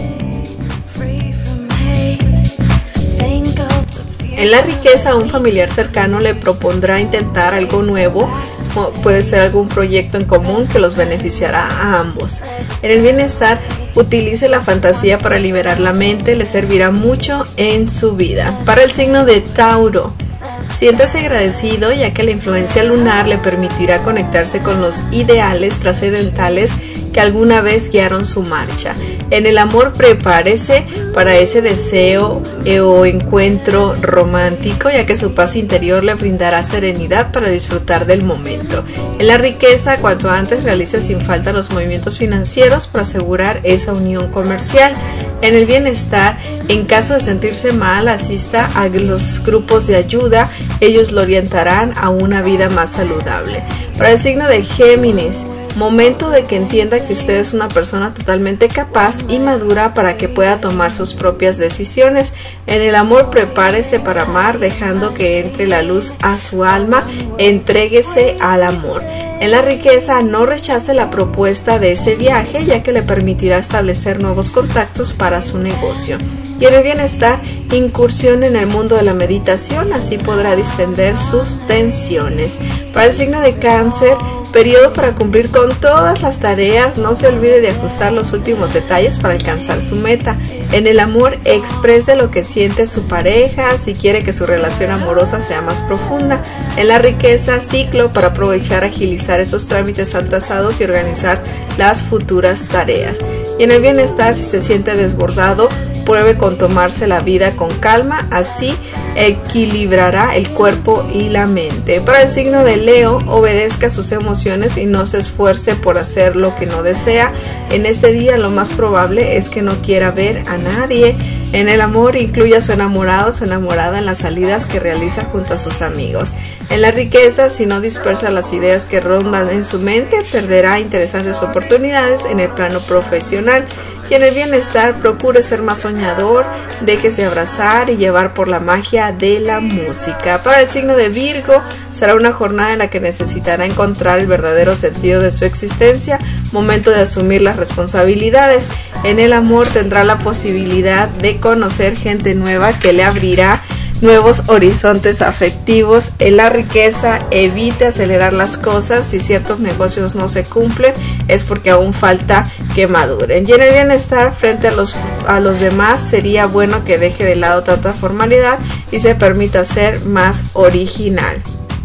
S3: En la riqueza, un familiar cercano le propondrá intentar algo nuevo, o puede ser algún proyecto en común que los beneficiará a ambos. En el bienestar, utilice la fantasía para liberar la mente, le servirá mucho en su vida. Para el signo de Tauro, siéntase agradecido ya que la influencia lunar le permitirá conectarse con los ideales trascendentales que alguna vez guiaron su marcha. En el amor, prepárese para ese deseo eh, o encuentro romántico, ya que su paz interior le brindará serenidad para disfrutar del momento. En la riqueza, cuanto antes realice sin falta los movimientos financieros para asegurar esa unión comercial. En el bienestar, en caso de sentirse mal, asista a los grupos de ayuda, ellos lo orientarán a una vida más saludable. Para el signo de Géminis, momento de que entienda que usted es una persona totalmente capaz y madura para que pueda tomar sus propias decisiones. En el amor, prepárese para amar, dejando que entre la luz a su alma, entréguese al amor. En la riqueza, no rechace la propuesta de ese viaje, ya que le permitirá establecer nuevos contactos para su negocio. Y en el bienestar, incursión en el mundo de la meditación, así podrá distender sus tensiones. Para el signo de Cáncer, periodo para cumplir con todas las tareas, no se olvide de ajustar los últimos detalles para alcanzar su meta. En el amor, exprese lo que siente su pareja, si quiere que su relación amorosa sea más profunda. En la riqueza, ciclo para aprovechar, agilizar esos trámites atrasados y organizar las futuras tareas. Y en el bienestar, si se siente desbordado, pruebe con tomarse la vida con calma, así equilibrará el cuerpo y la mente. Para el signo de Leo, obedezca sus emociones y no se esfuerce por hacer lo que no desea. En este día lo más probable es que no quiera ver a nadie. En el amor, incluya a su enamorado o su enamorada en las salidas que realiza junto a sus amigos. En la riqueza, si no dispersa las ideas que rondan en su mente, perderá interesantes oportunidades en el plano profesional. Y en el bienestar, procure ser más soñador, déjese abrazar y llevar por la magia de la música. Para el signo de Virgo, será una jornada en la que necesitará encontrar el verdadero sentido de su existencia, momento de asumir las responsabilidades. En el amor, tendrá la posibilidad de conocer gente nueva que le abrirá nuevos horizontes afectivos. En la riqueza, evite acelerar las cosas. Si ciertos negocios no se cumplen, es porque aún falta que maduren. Y en el bienestar, frente a los, a los demás, sería bueno que deje de lado tanta formalidad y se permita ser más original.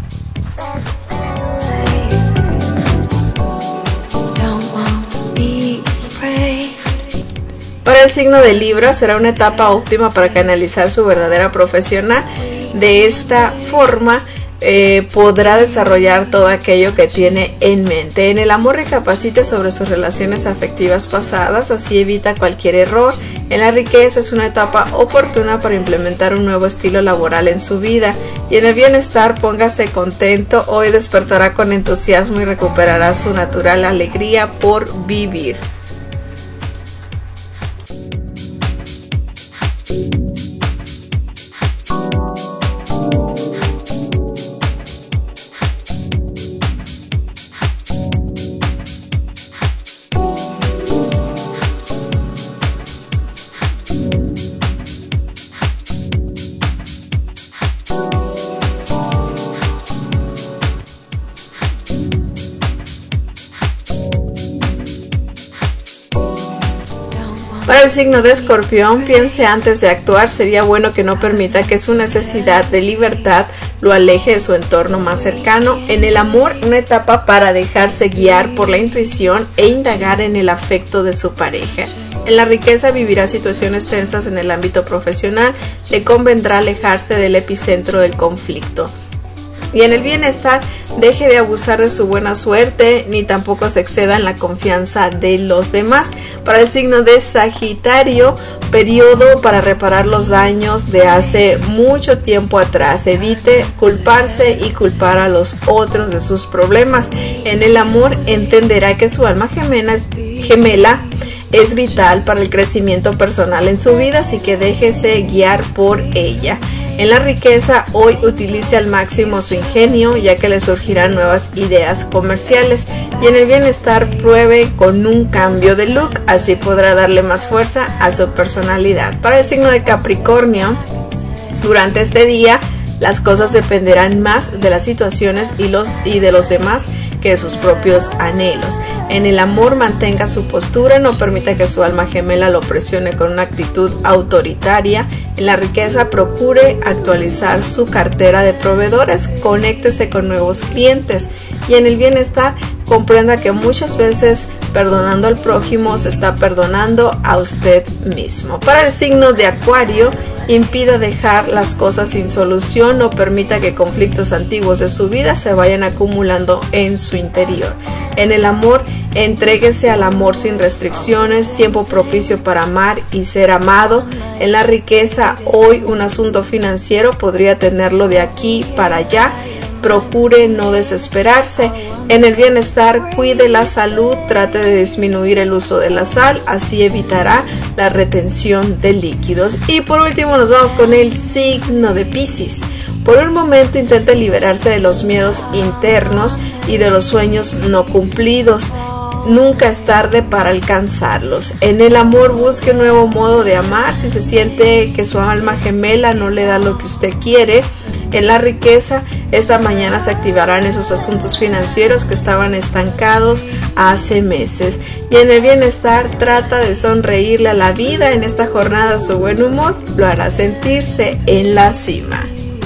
S3: Para el signo de Libra, será una etapa óptima para canalizar su verdadera profesional. De esta forma, eh, podrá desarrollar todo aquello que tiene en mente. En el amor, recapacite sobre sus relaciones afectivas pasadas, así evita cualquier error. En la riqueza es una etapa oportuna para implementar un nuevo estilo laboral en su vida. Y en el bienestar, póngase contento, hoy despertará con entusiasmo y recuperará su natural alegría por vivir. Para el signo de Escorpión, piense antes de actuar. Sería bueno que no permita que su necesidad de libertad lo aleje de su entorno más cercano. En el amor, una etapa para dejarse guiar por la intuición e indagar en el afecto de su pareja. En la riqueza, vivirá situaciones tensas en el ámbito profesional. Le convendrá alejarse del epicentro del conflicto. Y en el bienestar, deje de abusar de su buena suerte, ni tampoco se exceda en la confianza de los demás. Para el signo de Sagitario, periodo para reparar los daños de hace mucho tiempo atrás. Evite culparse y culpar a los otros de sus problemas. En el amor, entenderá que su alma gemela es, gemela es vital para el crecimiento personal en su vida, así que déjese guiar por ella. En la riqueza, hoy utilice al máximo su ingenio, ya que le surgirán nuevas ideas comerciales. Y en el bienestar, pruebe con un cambio de look, así podrá darle más fuerza a su personalidad. Para el signo de Capricornio, durante este día, las cosas dependerán más de las situaciones y, los, y de los demás que de sus propios anhelos. En el amor, mantenga su postura, no permita que su alma gemela lo presione con una actitud autoritaria. En la riqueza, procure actualizar su cartera de proveedores, conéctese con nuevos clientes. Y en el bienestar, comprenda que muchas veces perdonando al prójimo se está perdonando a usted mismo. Para el signo de Acuario, impida dejar las cosas sin solución, no permita que conflictos antiguos de su vida se vayan acumulando en su interior. En el amor, entréguese al amor sin restricciones, tiempo propicio para amar y ser amado. En la riqueza, hoy un asunto financiero podría tenerlo de aquí para allá. Procure no desesperarse. En el bienestar, cuide la salud, trate de disminuir el uso de la sal, así evitará la retención de líquidos. Y por último nos vamos con el signo de Piscis. Por un momento intente liberarse de los miedos internos y de los sueños no cumplidos. Nunca es tarde para alcanzarlos. En el amor, busque un nuevo modo de amar. Si se siente que su alma gemela no le da lo que usted quiere. En la riqueza, esta mañana se activarán esos asuntos financieros que estaban estancados hace meses. Y en el bienestar, trata de sonreírle a la vida. En esta jornada, su buen humor lo hará sentirse en la cima.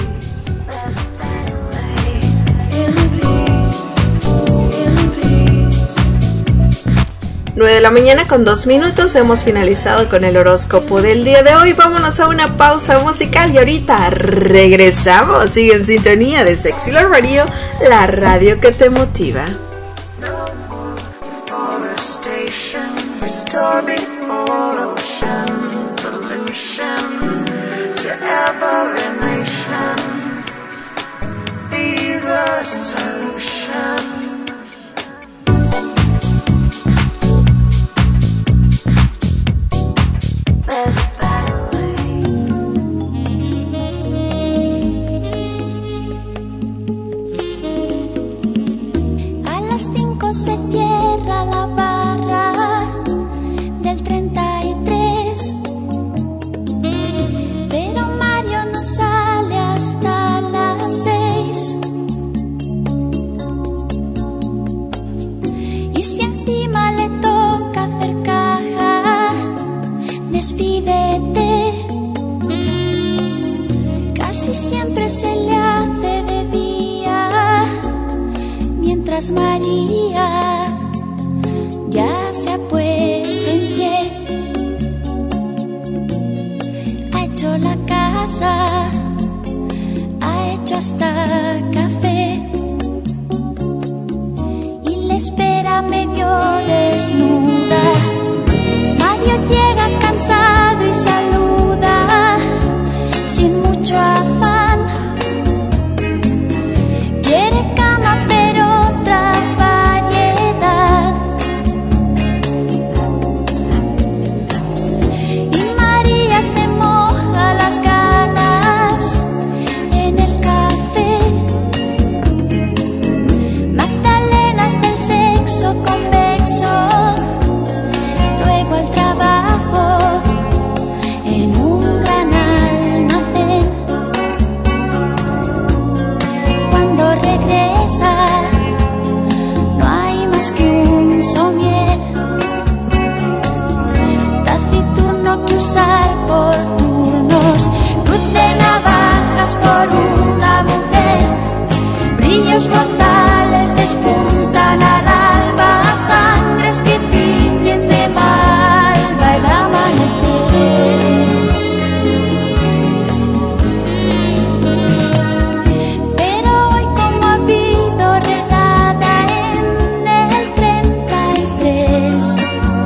S3: nueve de la mañana con dos minutos, hemos finalizado con el horóscopo del día de hoy. Vámonos a una pausa musical y ahorita regresamos. Sigue en sintonía de Sexy Love Radio, la radio que te motiva.
S7: Se cierra la barra del treinta y tres, pero Mario no sale hasta las seis. Y si encima le toca hacer caja, despídete. Casi siempre se le hace de día, mientras María ya se ha puesto en pie. Ha hecho la casa, ha hecho hasta café y le espera medio desnuda. María Mario llega cansado y saluda sin mucho afán. Quiere cama pero otra variedad. Y María se moja las ganas en el café. Magdalenas del sexo convexo, luego al trabajo en un gran almacén. Cuando regresa no hay más que un somier, taciturno que usar por turnos, cruz de navajas por una mujer, brillos brutales despuntan al alba, sangres que tiñen de malva el amanecer. Pero hoy como ha habido redada en el treinta y tres,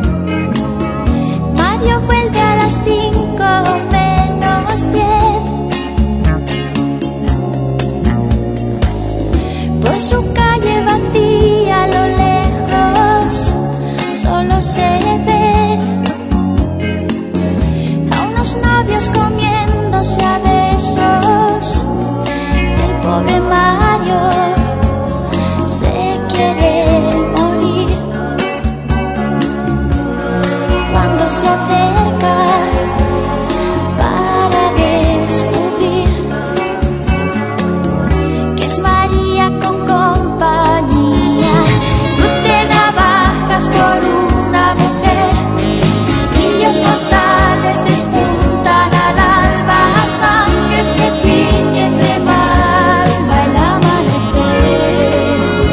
S7: Mario vuelve a las cinco menos diez. Por su calle vacía a lo lejos solo se ve a unos novios comiéndose a besos. El pobre Mario se quiere morir cuando se acerca para descubrir que es María con compañía, cruz de navajas por una mujer, brillos mortales despuntan al alba, sangres que tiñen de malva el amanecer.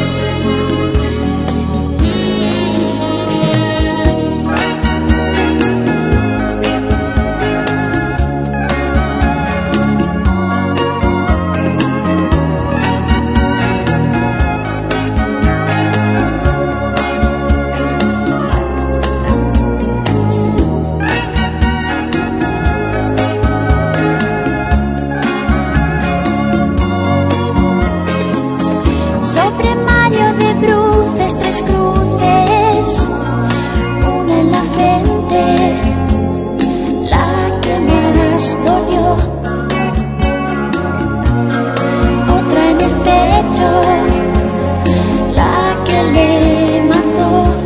S7: Sobre Mario de bruces tres cruces, una en la frente, la que más dolió, otra en el pecho, la que le mató,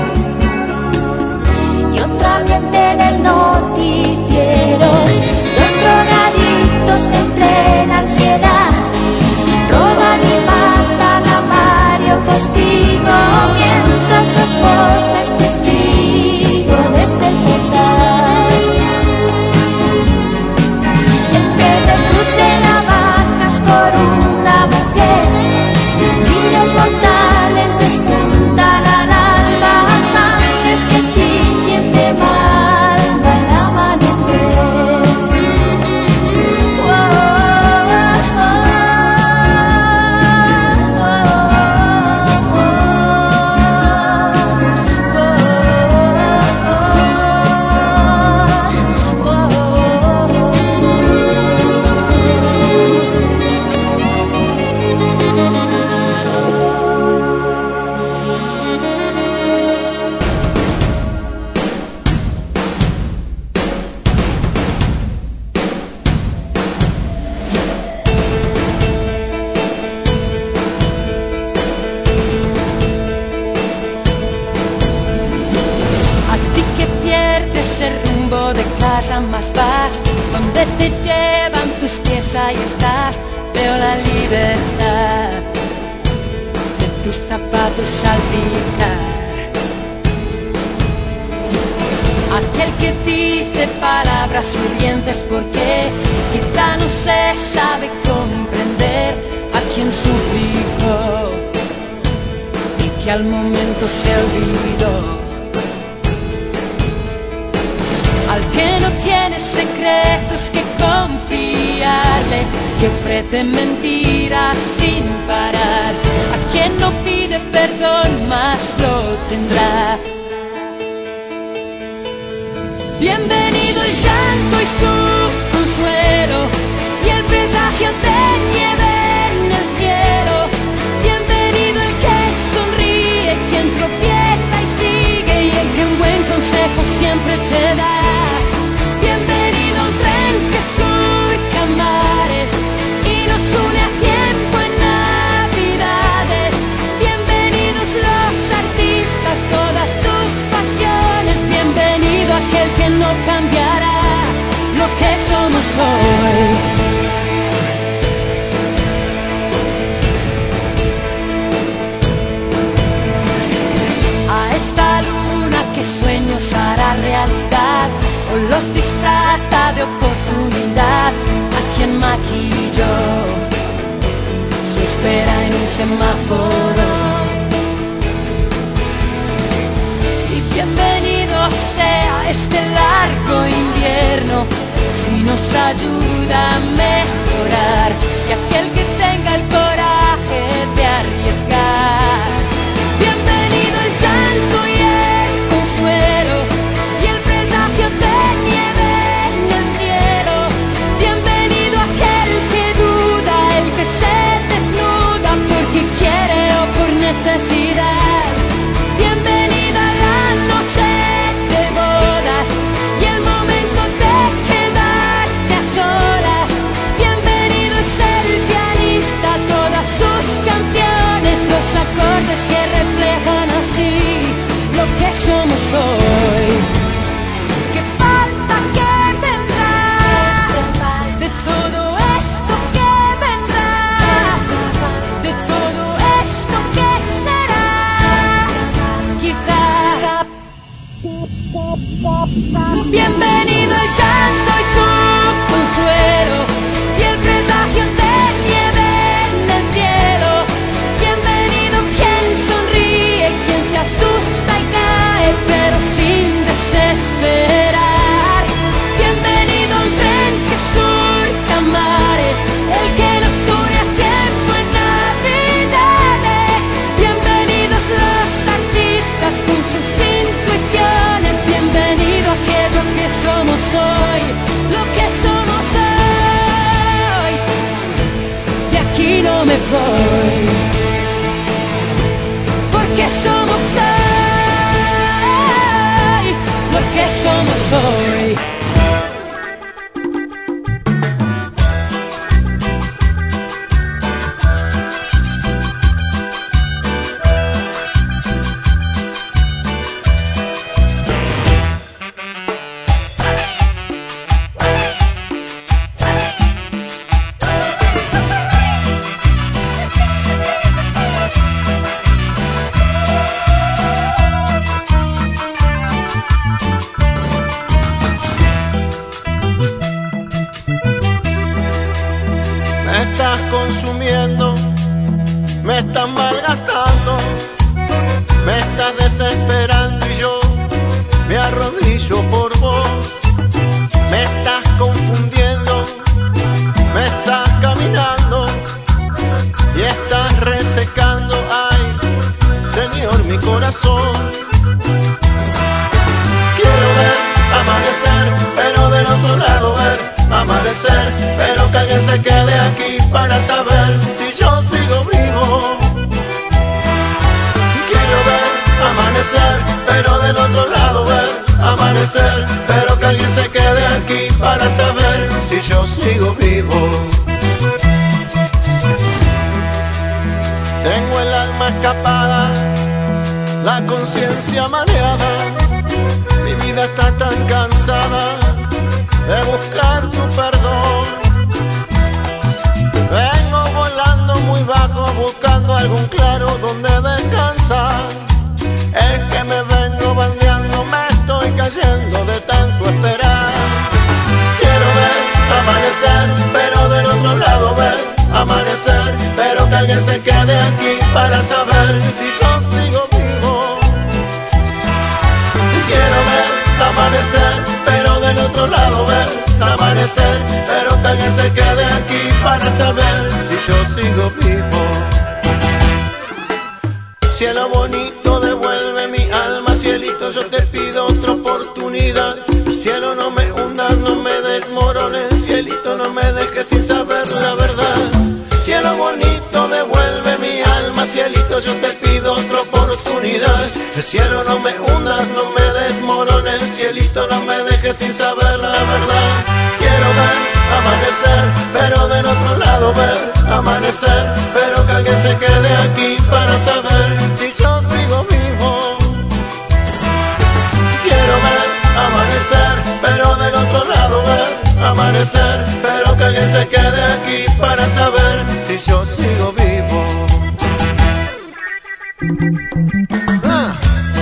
S7: y otra bien en el noticiero, dos drogadictos en plena ansiedad, roban y matan a Mario postigo, mientras su esposa es testigo desde el portal. Entre cruz de navajas por una mujer, brillos mortales despuntan al alba, sangres que tiñen de malva el amanecer. Oh, oh,
S4: más vas, donde te llevan tus pies, ahí estás. Veo la libertad de tus zapatos salpicar. Aquel que dice palabras hirientes porque quizá no se sabe comprender a quien suplicó y que al momento se olvidó. Al que no tiene secretos que confiarle, que ofrece mentiras sin parar, a quien no pide perdón más lo tendrá. Bienvenido el llanto y su consuelo y el presagio de nieve en el cielo. Bienvenido el que sonríe, quien tropieza y sigue y el que un buen consejo siempre te da. Bienvenido a un tren que surca mares y nos une a tiempo en Navidades. Bienvenidos los artistas, todas sus pasiones. Bienvenido aquel que no cambiará lo que somos hoy. A esta luna que sueños hará realidad o los disfraza de oportunidad, a quien maquilló su espera en un semáforo. Y bienvenido sea este largo invierno, si nos ayuda a mejorar, y aquel que tenga el coraje de arriesgar. Bienvenido el llanto y el consuelo y el presagio de nieve en el cielo. Bienvenido aquel que duda, el que se desnuda porque quiere o por necesidad. Bienvenida la noche de bodas y el momento de quedarse a solas. Bienvenido es el pianista, todas sus canciones, los acordes que reflejan así lo que somos hoy. ¿Qué falta que vendrá de todo esto que vendrá, de todo esto que será? Quizás. Bienvenido el llanto y su consuelo y el presagio de nieve en el cielo. Bienvenido quien sonríe, quien se asusta y cae, pero sin desesperar. Bienvenido a un tren que surca mares, el que nos une a tiempo en Navidades. Bienvenidos los artistas con sus intuiciones. Bienvenido a aquello que somos hoy, lo que somos hoy. De aquí no me voy, porque somos hoy lo que somos hoy.
S8: Me estás consumiendo, me estás malgastando, me estás desesperando y yo me arrodillo por vos. Me estás confundiendo, me estás caminando y estás resecando, ay, Señor, mi corazón. Quiero ver amanecer, pero del otro lado ver amanecer, pero que alguien se quede aquí para saber si yo sigo vivo. Quiero ver amanecer, pero del otro lado ver amanecer, pero que alguien se quede aquí para saber si yo sigo vivo. Tengo el alma escapada, la conciencia mareada, mi vida está tan cansada de buscar tu perdón. Vengo volando muy bajo buscando algún claro donde descansar. Es que me vengo bandeando, me estoy cayendo de tanto esperar. Quiero ver amanecer, pero del otro lado ver amanecer, pero que alguien se quede aquí para saber si yo sigo vivo. Quiero ver amanecer, pero del otro lado ver amanecer, pero que alguien se quede aquí para saber si yo sigo vivo. Cielo bonito, devuelve mi alma, cielito, yo te pido otra oportunidad. Cielo, no me hundas, no me desmorones, cielito, no me dejes sin saber la verdad. Cielo bonito, devuelve mi alma, cielito, yo te pido otra oportunidad. Cielo, no me hundas, no me desmorones, cielito, no me dejes sin saber la verdad. Quiero ver amanecer, pero del otro lado ver amanecer, pero que alguien se quede aquí para saber si yo sigo vivo. Quiero ver amanecer, pero del otro lado ver amanecer, pero que alguien se quede aquí para saber si yo sigo vivo. Ah.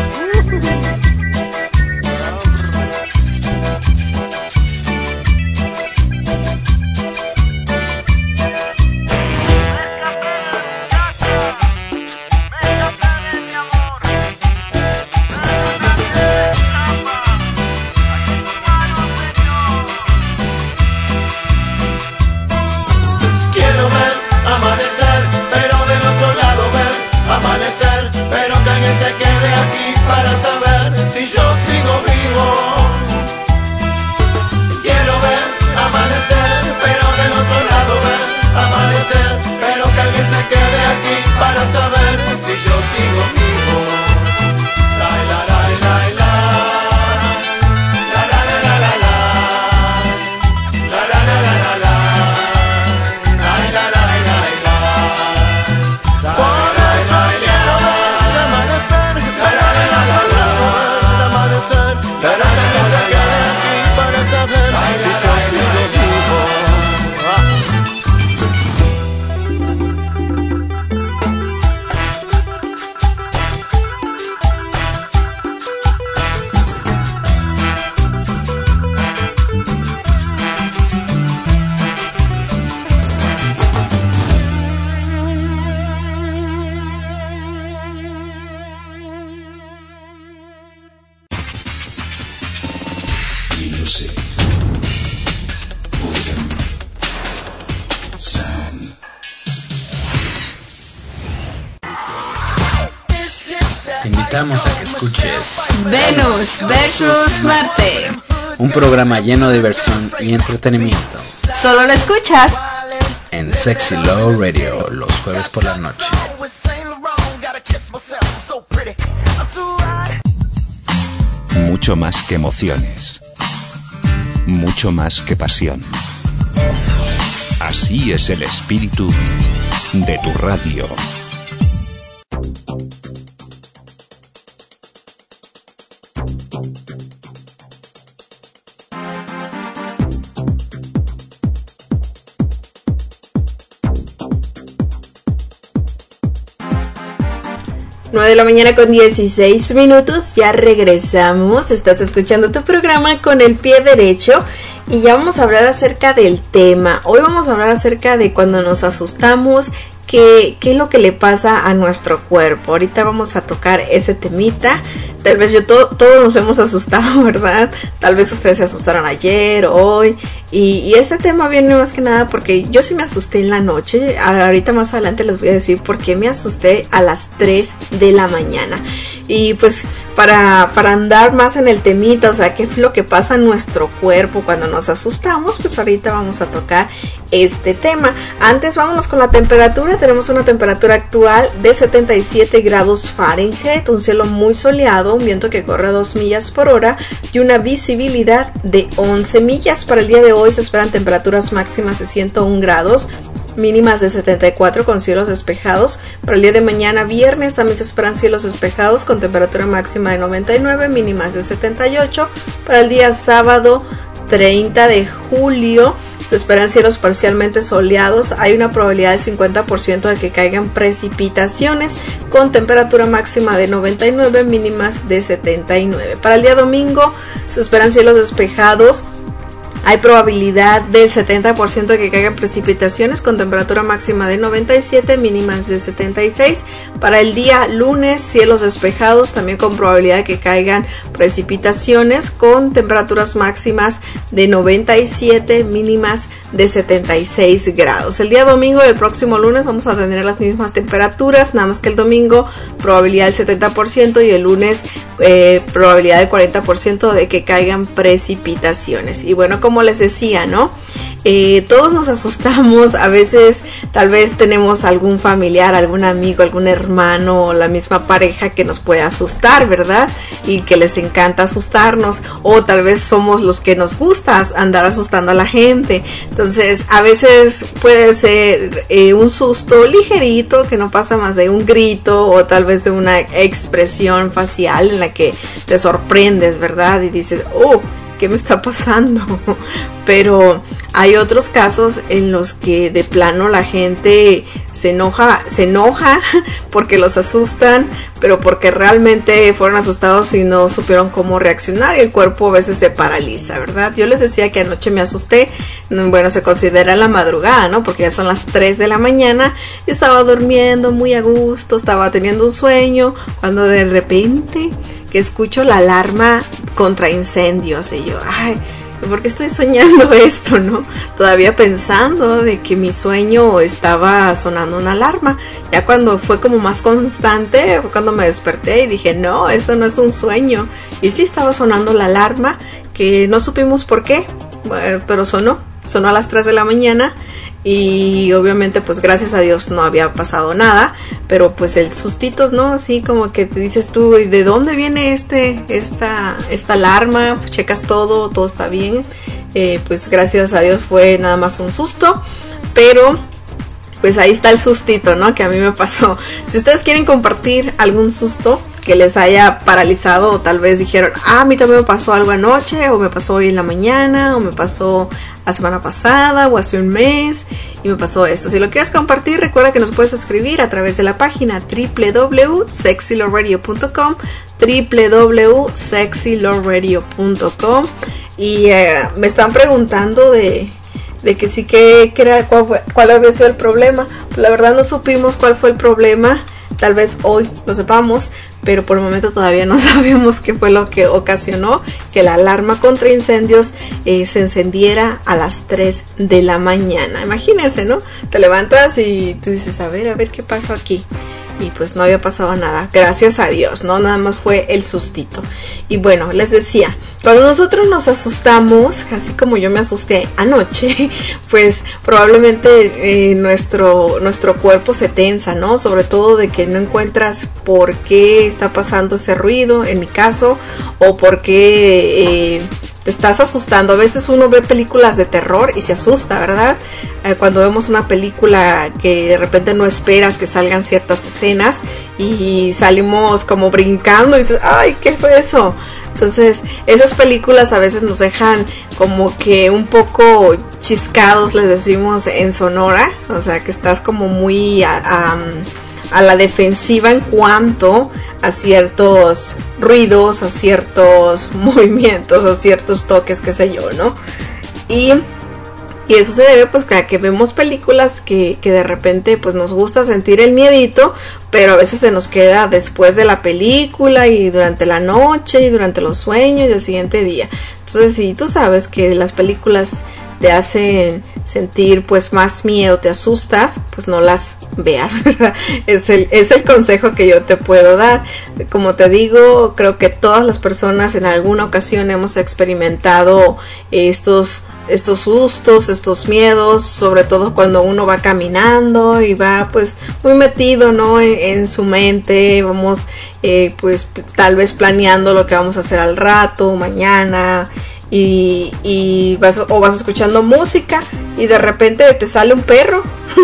S8: Amanecer, pero que alguien se quede aquí para saber si yo sigo vivo. Quiero ver amanecer, pero del otro lado ver amanecer, pero que alguien se quede aquí para saber si yo sigo vivo. La la la la la, la la la la la, la la la la la, la la la la la.
S1: Te invitamos a que escuches
S3: Venus versus Marte.
S1: un programa lleno de diversión y entretenimiento
S3: Solo lo escuchas
S1: en Sexy Love Radio los jueves por la noche.
S2: Mucho más que emociones, mucho más que pasión. Así es el espíritu de tu radio.
S3: nueve de la mañana con dieciséis minutos, ya regresamos. Estás escuchando tu programa Con el Pie Derecho y ya vamos a hablar acerca del tema. Hoy vamos a hablar acerca de cuando nos asustamos, qué, qué es lo que le pasa a nuestro cuerpo. Ahorita vamos a tocar ese temita. Tal vez yo to- todos nos hemos asustado, ¿verdad? Tal vez ustedes se asustaron ayer, hoy. Y, y este tema viene más que nada porque yo sí me asusté en la noche. Ahorita más adelante les voy a decir por qué me asusté a las tres de la mañana. Y pues para, para andar más en el temita, o sea, qué es lo que pasa en nuestro cuerpo cuando nos asustamos, pues ahorita vamos a tocar este tema. Antes vámonos con la temperatura. Tenemos una temperatura actual de setenta y siete grados Fahrenheit, un cielo muy soleado, un viento que corre a dos millas por hora y una visibilidad de once millas. Para el día de hoy se esperan temperaturas máximas de ciento uno grados, mínimas de setenta y cuatro con cielos despejados. Para el día de mañana viernes también se esperan cielos despejados con temperatura máxima de noventa y nueve, mínimas de setenta y ocho. Para el día sábado treinta de julio se esperan cielos parcialmente soleados. Hay una probabilidad de cincuenta por ciento de que caigan precipitaciones con temperatura máxima de noventa y nueve, mínimas de setenta y nueve. Para el día domingo se esperan cielos despejados. Hay probabilidad del setenta por ciento de que caigan precipitaciones con temperatura máxima de noventa y siete, mínimas de setenta y seis. Para el día lunes, cielos despejados, también con probabilidad de que caigan precipitaciones con temperaturas máximas de noventa y siete, mínimas de setenta y seis grados. El día domingo y el próximo lunes vamos a tener las mismas temperaturas, nada más que el domingo probabilidad del setenta por ciento y el lunes eh, probabilidad de cuarenta por ciento de que caigan precipitaciones. Y bueno, como les decía, ¿no? Eh, todos nos asustamos, a veces tal vez tenemos algún familiar, algún amigo, algún hermano o la misma pareja que nos puede asustar, ¿verdad? Y que les encanta asustarnos, o tal vez somos los que nos gusta andar asustando a la gente. Entonces a veces puede ser eh, un susto ligerito que no pasa más de un grito o tal vez de una expresión facial en la que te sorprendes, ¿verdad? Y dices, oh, ¿qué me está pasando? Pero hay otros casos en los que de plano la gente se enoja, se enoja porque los asustan, pero porque realmente fueron asustados y no supieron cómo reaccionar y el cuerpo a veces se paraliza, ¿verdad? Yo les decía que anoche me asusté, bueno, se considera la madrugada, ¿no? Porque ya son las tres de la mañana, yo estaba durmiendo muy a gusto, estaba teniendo un sueño, cuando de repente que escucho la alarma contra incendios y yo, ay, ¿por qué estoy soñando esto, no? Todavía pensando de que mi sueño estaba sonando una alarma. Ya cuando fue como más constante, fue cuando me desperté y dije, no, esto no es un sueño. Y sí estaba sonando la alarma, que no supimos por qué, pero sonó, sonó a las tres de la mañana. Y obviamente pues gracias a Dios no había pasado nada, pero pues el sustitos, ¿no? Así como que te dices tú, ¿de dónde viene este, esta, esta alarma? Pues checas todo, todo está bien, eh, pues gracias a Dios fue nada más un susto, pero pues ahí está el sustito, ¿no? Que a mí me pasó. Si ustedes quieren compartir algún susto que les haya paralizado, o tal vez dijeron, ah, a mí también me pasó algo anoche, o me pasó hoy en la mañana, o me pasó la semana pasada, o hace un mes, y me pasó esto. Si lo quieres compartir, recuerda que nos puedes escribir a través de la página doble u doble u doble u punto sexy love radio punto com, doble u doble u doble u punto sexy love radio punto com, y eh, me están preguntando de... de que sí que, que era cuál, fue, cuál había sido el problema. Pues la verdad no supimos cuál fue el problema, tal vez hoy lo sepamos, pero por el momento todavía no sabemos qué fue lo que ocasionó que la alarma contra incendios eh, se encendiera a las tres de la mañana. Imagínense, ¿no? Te levantas y tú dices, a ver, a ver qué pasó aquí. Y pues no había pasado nada, gracias a Dios, ¿no? Nada más fue el sustito. Y bueno, les decía, cuando nosotros nos asustamos, así como yo me asusté anoche, pues probablemente eh, nuestro, nuestro cuerpo se tensa, ¿no? Sobre todo de que no encuentras por qué está pasando ese ruido, en mi caso, o por qué... Eh, te estás asustando. A veces uno ve películas de terror y se asusta, ¿verdad? Eh, cuando vemos una película que de repente no esperas que salgan ciertas escenas y salimos como brincando y dices, ay, ¿qué fue eso? Entonces, esas películas a veces nos dejan como que un poco chiscados, les decimos en Sonora, o sea, que estás como muy a, a, a la defensiva en cuanto a ciertos ruidos, a ciertos movimientos, a ciertos toques, qué sé yo, ¿no? Y, y eso se debe pues a que vemos películas que, que de repente pues nos gusta sentir el miedito, pero a veces se nos queda después de la película y durante la noche y durante los sueños y el siguiente día. Entonces, si tú sabes que las películas te hacen sentir pues más miedo, te asustas, pues no las veas, ¿verdad? Es el, es el consejo que yo te puedo dar. Como te digo, creo que todas las personas en alguna ocasión hemos experimentado estos, estos sustos, estos miedos, sobre todo cuando uno va caminando y va pues muy metido, ¿no? En, en su mente, vamos eh, pues tal vez planeando lo que vamos a hacer al rato, mañana. Y, y vas o vas escuchando música y de repente te sale un perro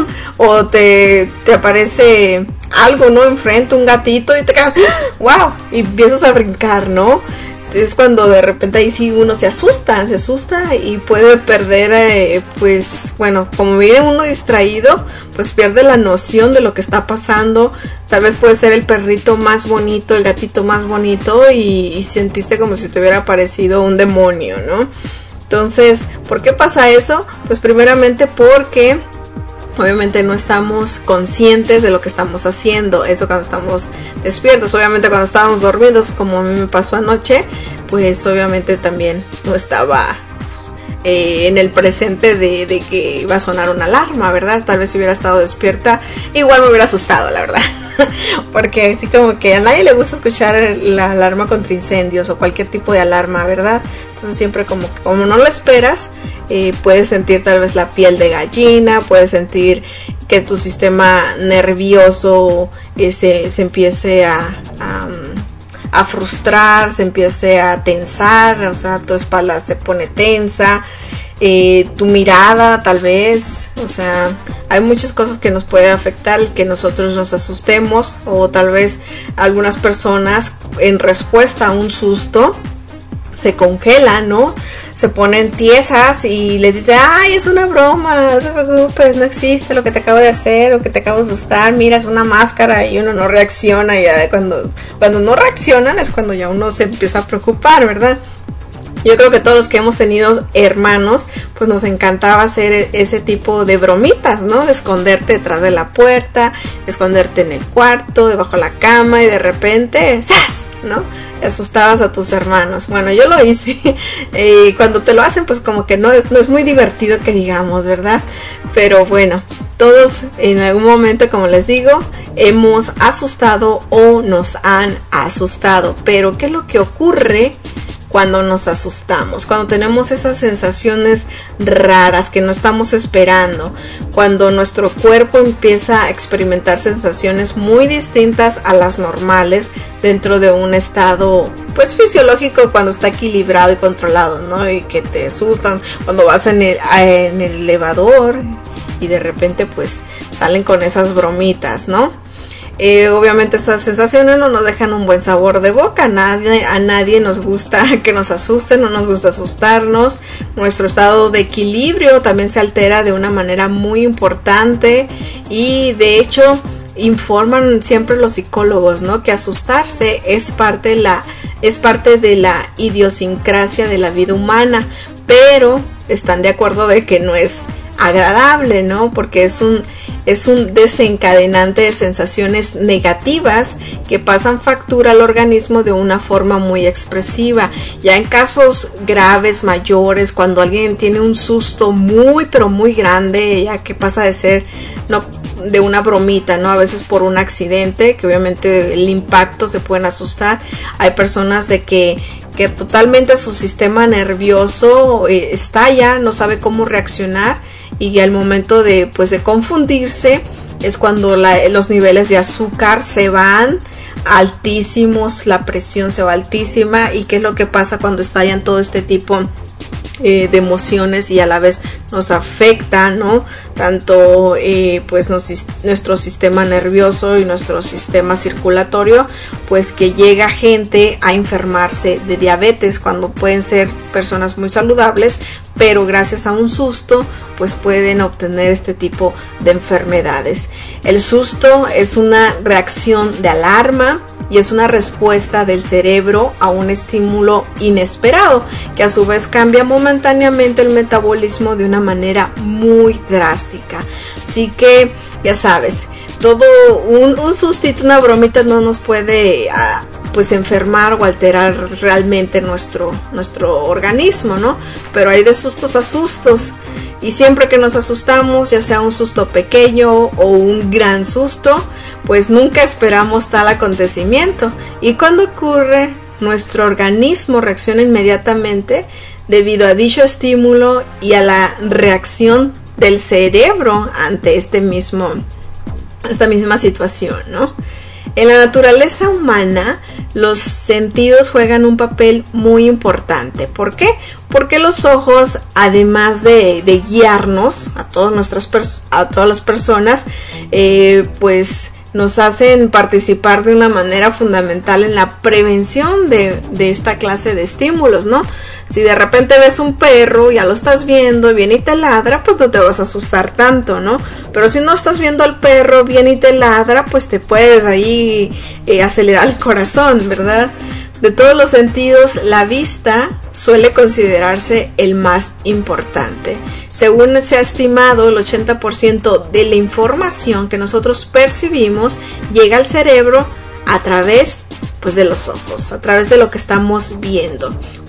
S3: o te, te aparece algo, ¿no? Enfrente, un gatito y te quedas wow, y empiezas a brincar, ¿no? Es cuando de repente ahí sí uno se asusta, se asusta y puede perder, eh, pues bueno, como viene uno distraído, pues pierde la noción de lo que está pasando. Tal vez puede ser el perrito más bonito, el gatito más bonito y, y sentiste como si te hubiera aparecido un demonio, ¿no? Entonces, ¿por qué pasa eso? Pues primeramente porque obviamente no estamos conscientes de lo que estamos haciendo. Eso cuando estamos despiertos. Obviamente cuando estábamos dormidos, como a mí me pasó anoche, pues obviamente también no estaba eh, en el presente de, de que iba a sonar una alarma, ¿verdad? Tal vez si hubiera estado despierta, igual me hubiera asustado, la verdad. porque así como que a nadie le gusta escuchar la alarma contra incendios o cualquier tipo de alarma, ¿verdad? Entonces siempre como, como no lo esperas, eh, puedes sentir tal vez la piel de gallina, puedes sentir que tu sistema nervioso eh, se, se empiece a, a, a frustrar, se empiece a tensar, o sea, tu espalda se pone tensa. Eh, tu mirada tal vez, o sea, hay muchas cosas que nos puede afectar el que nosotros nos asustemos, o tal vez algunas personas en respuesta a un susto se congelan, ¿no? Se ponen tiesas y les dicen, ay, es una broma, no te preocupes, no existe lo que te acabo de hacer o que te acabo de asustar, mira, es una máscara, y uno no reacciona, y ya cuando, cuando no reaccionan es cuando ya uno se empieza a preocupar, ¿verdad? Yo creo que todos los que hemos tenido hermanos, pues nos encantaba hacer ese tipo de bromitas, ¿no? De esconderte detrás de la puerta, esconderte en el cuarto, debajo de la cama, y de repente, ¡zas!, ¿no? Asustabas a tus hermanos. Bueno, yo lo hice. Y cuando te lo hacen, pues como que no es, no es muy divertido que digamos, ¿verdad? Pero bueno, todos en algún momento, como les digo, hemos asustado o nos han asustado. Pero ¿qué es lo que ocurre cuando nos asustamos? Cuando tenemos esas sensaciones raras que no estamos esperando, cuando nuestro cuerpo empieza a experimentar sensaciones muy distintas a las normales dentro de un estado pues fisiológico, cuando está equilibrado y controlado, ¿no? Y que te asustan cuando vas en el, en el elevador y de repente pues salen con esas bromitas, ¿no? Eh, obviamente esas sensaciones no nos dejan un buen sabor de boca. Nadie, a nadie nos gusta que nos asusten, no nos gusta asustarnos. Nuestro estado de equilibrio también se altera de una manera muy importante, y de hecho informan siempre los psicólogos, ¿no? Que asustarse es parte de la, es parte de la idiosincrasia de la vida humana, pero están de acuerdo de que no es agradable, ¿no? Porque es un es un desencadenante de sensaciones negativas que pasan factura al organismo de una forma muy expresiva. Ya en casos graves, mayores, cuando alguien tiene un susto muy pero muy grande, ya que pasa de ser no de una bromita, ¿no? A veces por un accidente, que obviamente el impacto se pueden asustar. Hay personas de que que totalmente su sistema nervioso eh, estalla, no sabe cómo reaccionar, y al momento de pues de confundirse es cuando la, los niveles de azúcar se van altísimos, la presión se va altísima. Y qué es lo que pasa cuando estallan todo este tipo eh, de emociones y a la vez nos afecta, ¿no? Tanto eh, pues nos, nuestro sistema nervioso y nuestro sistema circulatorio, pues que llega gente a enfermarse de diabetes cuando pueden ser personas muy saludables, pero gracias a un susto pues pueden obtener este tipo de enfermedades. El susto es una reacción de alarma y es una respuesta del cerebro a un estímulo inesperado, que a su vez cambia momentáneamente el metabolismo de una manera muy drástica. Así que ya sabes, todo un, un sustito, una bromita no nos puede uh, pues enfermar o alterar realmente nuestro, nuestro organismo, ¿no? Pero hay de sustos a sustos, y siempre que nos asustamos, ya sea un susto pequeño o un gran susto, pues nunca esperamos tal acontecimiento, y cuando ocurre, nuestro organismo reacciona inmediatamente debido a dicho estímulo y a la reacción del cerebro ante este mismo, esta misma situación, ¿no? En la naturaleza humana, los sentidos juegan un papel muy importante. ¿Por qué? Porque los ojos, además de, de guiarnos a todas nuestras pers- a todas las personas, eh, pues nos hacen participar de una manera fundamental en la prevención de, de esta clase de estímulos, ¿no? Si de repente ves un perro, ya lo estás viendo, y viene y te ladra, pues no te vas a asustar tanto, ¿no? Pero si no estás viendo al perro, viene y te ladra, pues te puedes ahí eh, acelerar el corazón, ¿verdad? De todos los sentidos, la vista suele considerarse el más importante. Según se ha estimado, el ochenta por ciento de la información que nosotros percibimos llega al cerebro a través pues, de los ojos, a través de lo que estamos viendo.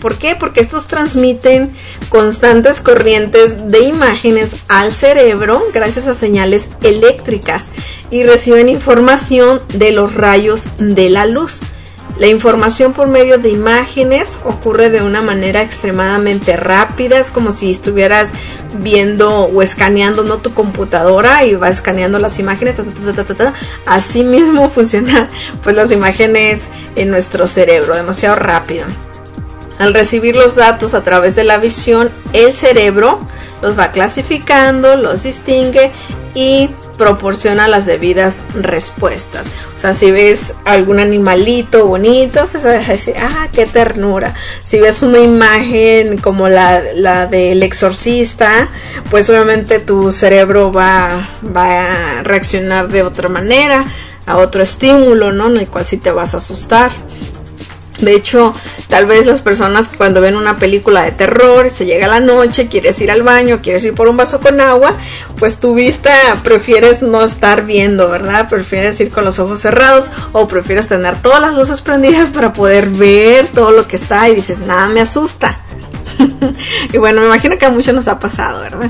S3: ¿Por qué? Porque estos transmiten constantes corrientes de imágenes al cerebro gracias a señales eléctricas y reciben información de los rayos de la luz. La información por medio de imágenes ocurre de una manera extremadamente rápida, es como si estuvieras viendo o escaneando, ¿no?, tu computadora y va escaneando las imágenes, ta, ta, ta, ta, ta. Así mismo funcionan pues las imágenes en nuestro cerebro, demasiado rápido. Al recibir los datos a través de la visión, el cerebro los va clasificando, los distingue y proporciona las debidas respuestas. O sea, si ves algún animalito bonito, pues vas a decir, ah, qué ternura. Si ves una imagen como la, la del exorcista, pues obviamente tu cerebro va, va a reaccionar de otra manera, a otro estímulo, ¿no?, en el cual sí te vas a asustar. De hecho, tal vez las personas que cuando ven una película de terror, se llega la noche, quieres ir al baño, quieres ir por un vaso con agua, pues tu vista prefieres no estar viendo, ¿verdad? Prefieres ir con los ojos cerrados o prefieres tener todas las luces prendidas para poder ver todo lo que está y dices, nada me asusta. Y bueno, me imagino que a muchos nos ha pasado, ¿verdad?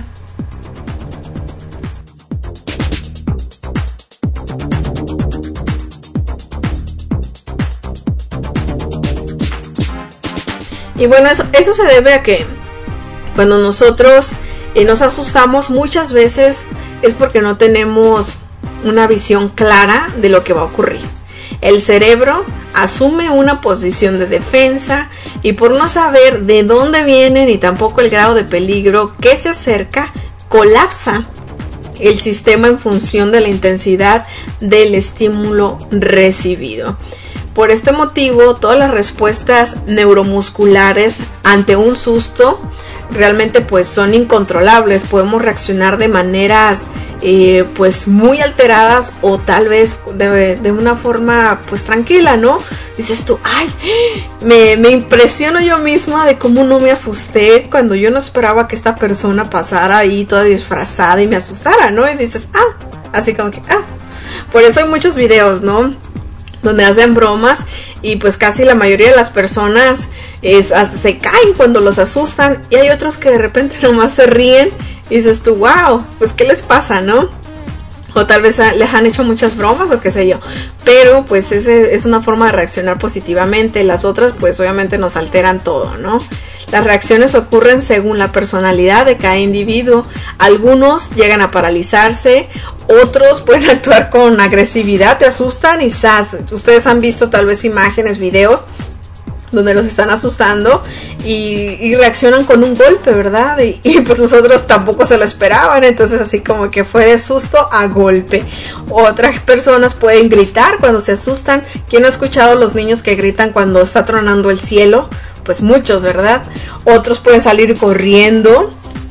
S3: Y bueno, eso, eso se debe a que cuando nosotros eh, nos asustamos muchas veces es porque no tenemos una visión clara de lo que va a ocurrir. El cerebro asume una posición de defensa y por no saber de dónde viene ni tampoco el grado de peligro que se acerca, colapsa el sistema en función de la intensidad del estímulo recibido. Por este motivo, todas las respuestas neuromusculares ante un susto realmente pues son incontrolables. Podemos reaccionar de maneras eh, pues muy alteradas o tal vez de, de una forma pues tranquila, ¿no? Dices tú, ay, me, me impresiono yo misma de cómo no me asusté cuando yo no esperaba que esta persona pasara ahí toda disfrazada y me asustara, ¿no? Y dices, ah, así como que, ah. Por eso hay muchos videos, ¿no?, donde hacen bromas y pues casi la mayoría de las personas es, hasta se caen cuando los asustan, y hay otros que de repente nomás se ríen y dices tú, wow, pues qué les pasa, ¿no? O tal vez les han hecho muchas bromas o qué sé yo, pero pues ese es una forma de reaccionar positivamente. Las otras pues obviamente nos alteran todo, ¿no? Las reacciones ocurren según la personalidad de cada individuo. Algunos llegan a paralizarse, otros pueden actuar con agresividad, te asustan y ¡zas! Ustedes han visto tal vez imágenes, videos donde los están asustando y, y reaccionan con un golpe, ¿verdad? Y, y pues nosotros tampoco se lo esperaban, entonces así como que fue de susto a golpe. Otras personas pueden gritar cuando se asustan. ¿Quién ha escuchado a los niños que gritan cuando está tronando el cielo? Pues muchos, ¿verdad? Otros pueden salir corriendo.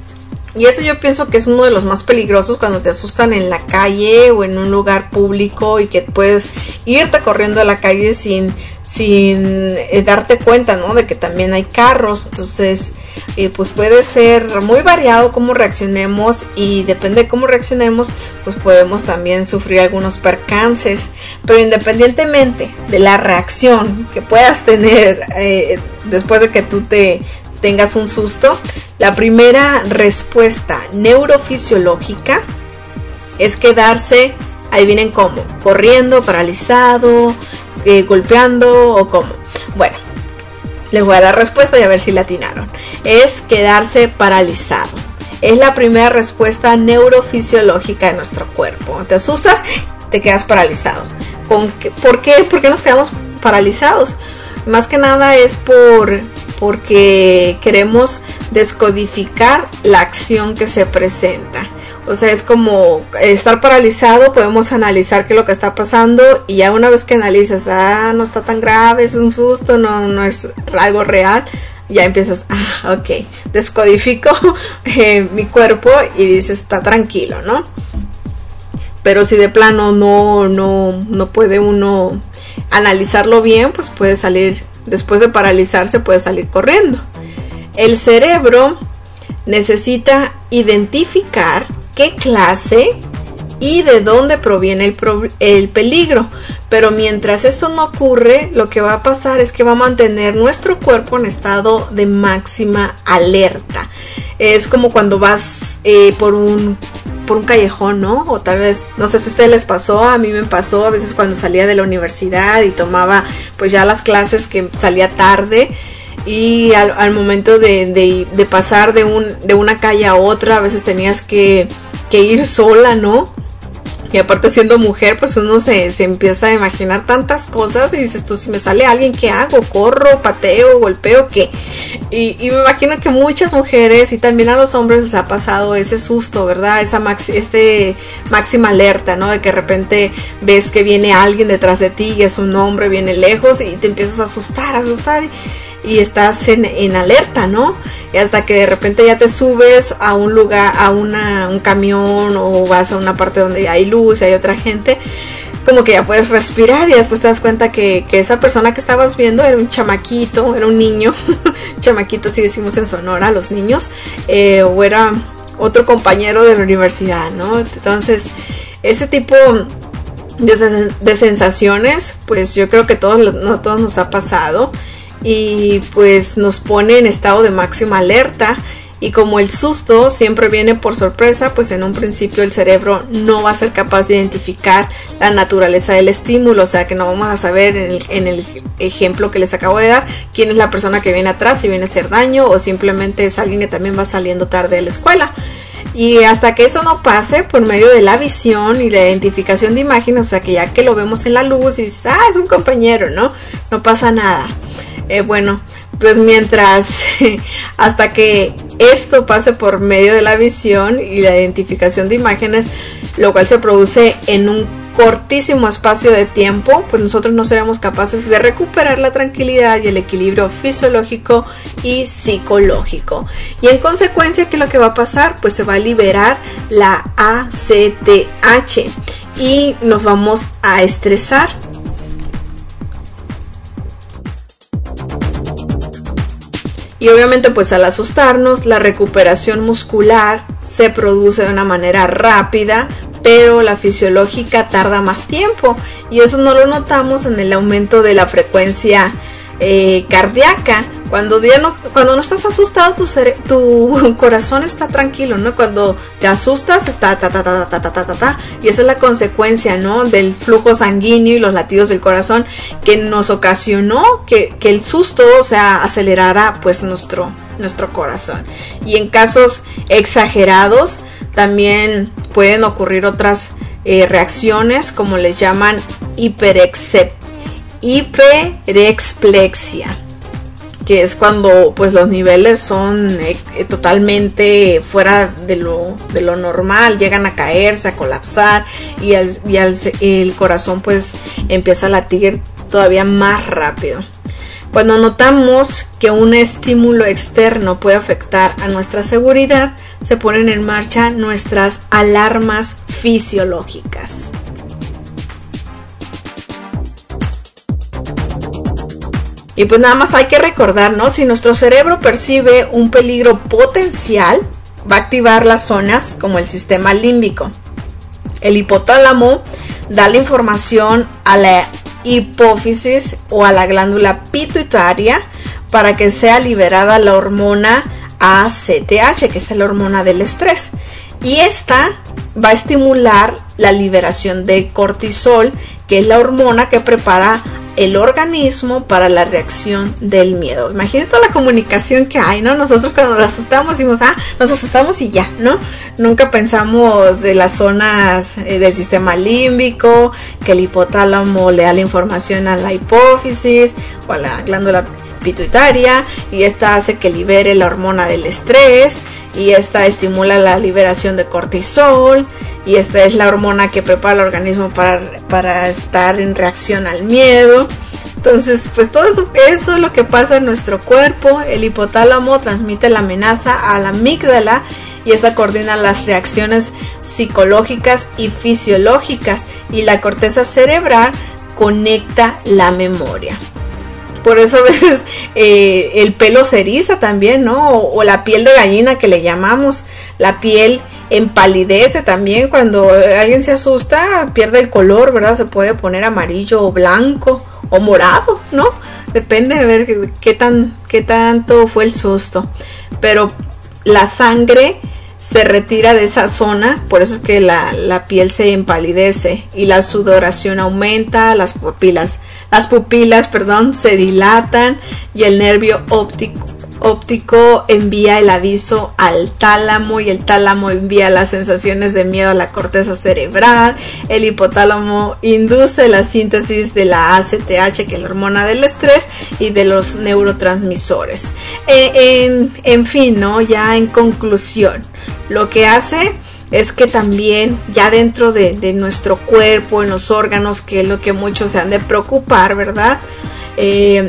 S3: Y eso yo pienso que es uno de los más peligrosos, cuando te asustan en la calle o en un lugar público y que puedes irte corriendo a la calle sin, sin eh, darte cuenta, ¿no?, de que también hay carros. Entonces eh, pues puede ser muy variado cómo reaccionemos, y depende de cómo reaccionemos pues podemos también sufrir algunos percances. Pero independientemente de la reacción que puedas tener eh, después de que tú te tengas un susto, la primera respuesta neurofisiológica es quedarse, adivinen cómo, corriendo, paralizado, eh, golpeando o cómo. Bueno, les voy a dar respuesta y a ver si la atinaron. Es quedarse paralizado. Es la primera respuesta neurofisiológica de nuestro cuerpo. Te asustas, te quedas paralizado. ¿Con qué, ¿Por qué? ¿Por qué nos quedamos paralizados? Más que nada es por... porque queremos descodificar la acción que se presenta. O sea, es como estar paralizado, podemos analizar qué es lo que está pasando, y ya una vez que analizas, ah, no está tan grave, es un susto, no, no es algo real, ya empiezas, ah, ok, descodifico eh, mi cuerpo y dices, está tranquilo, ¿no? Pero si de plano no, no, no puede uno analizarlo bien, pues puede salir, después de paralizarse, puede salir corriendo. El cerebro necesita identificar qué clase y de dónde proviene el, pro el peligro. Pero mientras esto no ocurre, lo que va a pasar es que va a mantener nuestro cuerpo en estado de máxima alerta. Es como cuando vas eh, por un por un callejón, ¿no? O tal vez, no sé si a ustedes les pasó, a mí me pasó a veces cuando salía de la universidad y tomaba pues ya las clases, que salía tarde, y al, al momento de, de, de pasar de, un, de una calle a otra, a veces tenías que, que ir sola, ¿no? Y aparte siendo mujer, pues uno se, se empieza a imaginar tantas cosas y dices tú, si me sale alguien, ¿qué hago? ¿Corro, pateo, golpeo, qué? Y, y me imagino que muchas mujeres y también a los hombres les ha pasado ese susto, ¿verdad? Esa maxi, este máxima alerta, ¿no? De que de repente ves que viene alguien detrás de ti y es un hombre, viene lejos y te empiezas a asustar, a asustar. Y, y estás en, en alerta, ¿no? Y hasta que de repente ya te subes a un lugar, a una, un camión, o vas a una parte donde hay luz y hay otra gente, como que ya puedes respirar y después te das cuenta que, que esa persona que estabas viendo era un chamaquito, era un niño, chamaquito así decimos en Sonora, los niños, eh, o era otro compañero de la universidad, ¿no? Entonces, ese tipo de, de sensaciones, pues yo creo que todos, no, todos nos ha pasado. Y pues nos pone en estado de máxima alerta, y como el susto siempre viene por sorpresa, pues en un principio el cerebro no va a ser capaz de identificar la naturaleza del estímulo, o sea que no vamos a saber en el, en el ejemplo que les acabo de dar quién es la persona que viene atrás, si viene a hacer daño o simplemente es alguien que también va saliendo tarde de la escuela. Y hasta que eso no pase por medio de la visión y la identificación de imágenes, o sea que ya que lo vemos en la luz y dices, ah, es un compañero, ¿no? No pasa nada. Eh, bueno, pues mientras hasta que esto pase por medio de la visión y la identificación de imágenes, lo cual se produce en un cortísimo espacio de tiempo, pues nosotros no seremos capaces de recuperar la tranquilidad y el equilibrio fisiológico y psicológico. Y en consecuencia, ¿qué es lo que va a pasar? Pues se va a liberar la A C T H y nos vamos a estresar. Y obviamente pues al asustarnos, la recuperación muscular se produce de una manera rápida, pero la fisiológica tarda más tiempo, y eso no lo notamos en el aumento de la frecuencia eh, cardíaca. Cuando, ya no, cuando no estás asustado, tu, cere- tu corazón está tranquilo, ¿no? Cuando te asustas, está ta ta ta ta ta ta ta ta, y esa es la consecuencia, ¿no? Del flujo sanguíneo y los latidos del corazón que nos ocasionó que, que el susto, o sea, acelerara pues nuestro, nuestro corazón. Y en casos exagerados también pueden ocurrir otras eh, reacciones, como les llaman hiperexep- hiperexplexia, que es cuando pues los niveles son eh, totalmente fuera de lo, de lo normal, llegan a caerse, a colapsar, y, el, y el, el corazón pues empieza a latir todavía más rápido. Cuando notamos que un estímulo externo puede afectar a nuestra seguridad, se ponen en marcha nuestras alarmas fisiológicas. Y pues nada más hay que recordar, ¿no? Si nuestro cerebro percibe un peligro potencial, va a activar las zonas como el sistema límbico. El hipotálamo da la información a la hipófisis o a la glándula pituitaria para que sea liberada la hormona A C T H, que es la hormona del estrés. Y esta va a estimular la liberación de cortisol, que es la hormona que prepara el organismo para la reacción del miedo. Imagínate toda la comunicación que hay, ¿no? Nosotros cuando nos asustamos decimos, ah, nos asustamos y ya, ¿no? Nunca pensamos de las zonas eh, del sistema límbico, que el hipotálamo le da la información a la hipófisis o a la glándula pituitaria, y esta hace que libere la hormona del estrés, y esta estimula la liberación de cortisol, y esta es la hormona que prepara el organismo para, para estar en reacción al miedo. Entonces, pues todo eso, eso es lo que pasa en nuestro cuerpo. El hipotálamo transmite la amenaza a la amígdala, y esta coordina las reacciones psicológicas y fisiológicas, y la corteza cerebral conecta la memoria. Por eso a veces eh, el pelo se eriza también, ¿no? O, o la piel de gallina que le llamamos. La piel
S9: empalidece también cuando alguien se asusta, pierde el color, ¿verdad? Se puede poner amarillo o blanco o morado, ¿no? Depende de ver qué, qué, tan, qué tanto fue el susto. Pero la sangre se retira de esa zona, por eso es que la, la piel se empalidece y la sudoración aumenta, las pupilas, las pupilas, perdón, se dilatan y el nervio óptico óptico envía el aviso al tálamo y el tálamo envía las sensaciones de miedo a la corteza cerebral. El hipotálamo induce la síntesis de la A C T H, que es la hormona del estrés, y de los neurotransmisores. Eh, en, en fin, ¿no? Ya en conclusión, lo que hace es que también ya dentro de, de nuestro cuerpo, en los órganos, que es lo que muchos se han de preocupar, ¿verdad? Eh,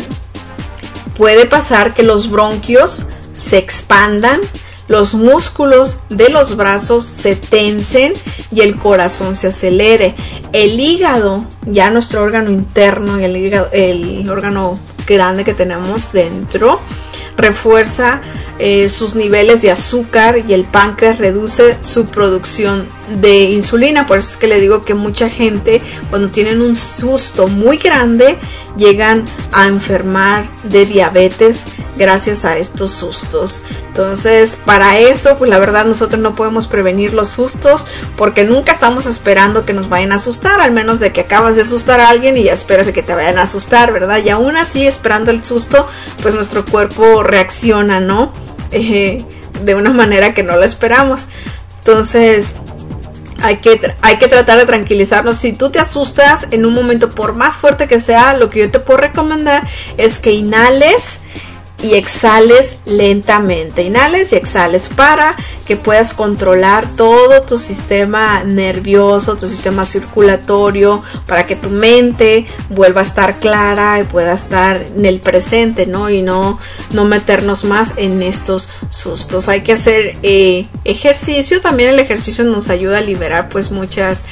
S9: puede pasar que los bronquios se expandan, los músculos de los brazos se tensen y el corazón se acelere. El hígado, ya nuestro órgano interno, el, hígado, el órgano grande que tenemos dentro, refuerza eh, sus niveles de azúcar y el páncreas reduce su producción de insulina. Por eso es que le digo que mucha gente, cuando tienen un susto muy grande, llegan a enfermar de diabetes gracias a estos sustos. Entonces, para eso, pues la verdad nosotros no podemos prevenir los sustos, porque nunca estamos esperando que nos vayan a asustar, al menos de que acabas de asustar a alguien y ya esperas de que te vayan a asustar, ¿verdad? Y aún así, esperando el susto, pues nuestro cuerpo reacciona, ¿no? Eh, de una manera que no lo esperamos. Entonces, Hay que, hay que tratar de tranquilizarnos. Si tú te asustas en un momento, por más fuerte que sea, lo que yo te puedo recomendar es que inhales y exhales lentamente. Inhales y exhales para que puedas controlar todo tu sistema nervioso, tu sistema circulatorio, para que tu mente vuelva a estar clara y pueda estar en el presente, ¿no? Y no, no meternos más en estos sustos. Hay que hacer eh, ejercicio. También el ejercicio nos ayuda a liberar pues muchas,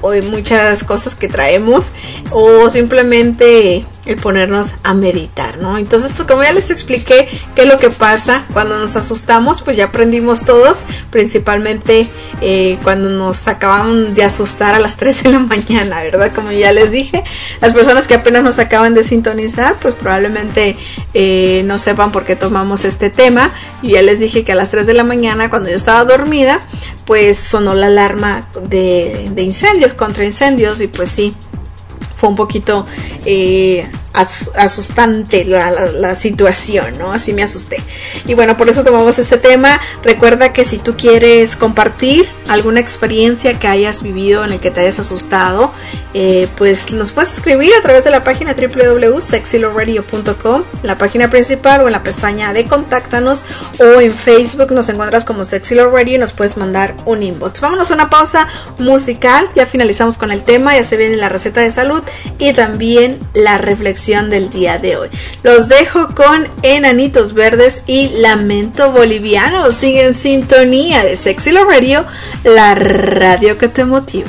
S9: muchas cosas que traemos, o simplemente el ponernos a meditar, ¿no? Entonces, pues como ya les expliqué qué es lo que pasa cuando nos asustamos, pues ya aprendimos todos, principalmente eh, cuando nos acaban de asustar a las tres de la mañana, ¿verdad? Como ya les dije, las personas que apenas nos acaban de sintonizar, pues probablemente eh, no sepan por qué tomamos este tema. Yo ya les dije que a las tres de la mañana, cuando yo estaba dormida, pues sonó la alarma de, de incendios, contra incendios, y pues sí, fue un poquito eh, as, asustante la, la, la situación, ¿no? Así me asusté. Y bueno, por eso tomamos este tema. Recuerda que si tú quieres compartir alguna experiencia que hayas vivido en el que te hayas asustado, eh, pues nos puedes escribir a través de la página doble u doble u doble u punto sexy love radio punto com, la página principal, o en la pestaña de Contáctanos, o en Facebook nos encuentras como Sexy Love Radio y nos puedes mandar un inbox. Vámonos a una pausa musical. Ya finalizamos con el tema, ya se viene la receta de salud y también la reflexión del día de hoy. Los dejo con Enanitos Verdes y Lamento Boliviano. Sigue en sintonía de Sexy Love Radio, la radio que te motiva.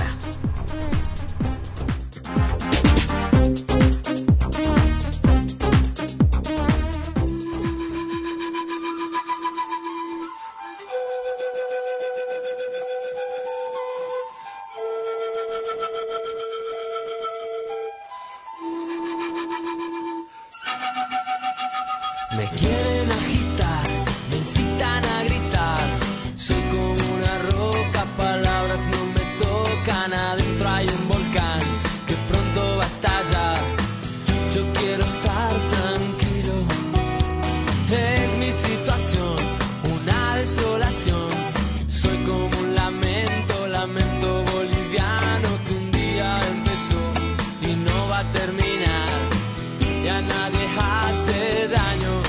S6: Me quieren agitar, me incitan a gritar. Soy como una roca, palabras no me tocan. Adentro hay un volcán que pronto va a estallar. Yo quiero estar tranquilo. Es mi situación, una desolación. Soy como un lamento, lamento boliviano que un día empezó y no va a terminar. Y a nadie hace daño.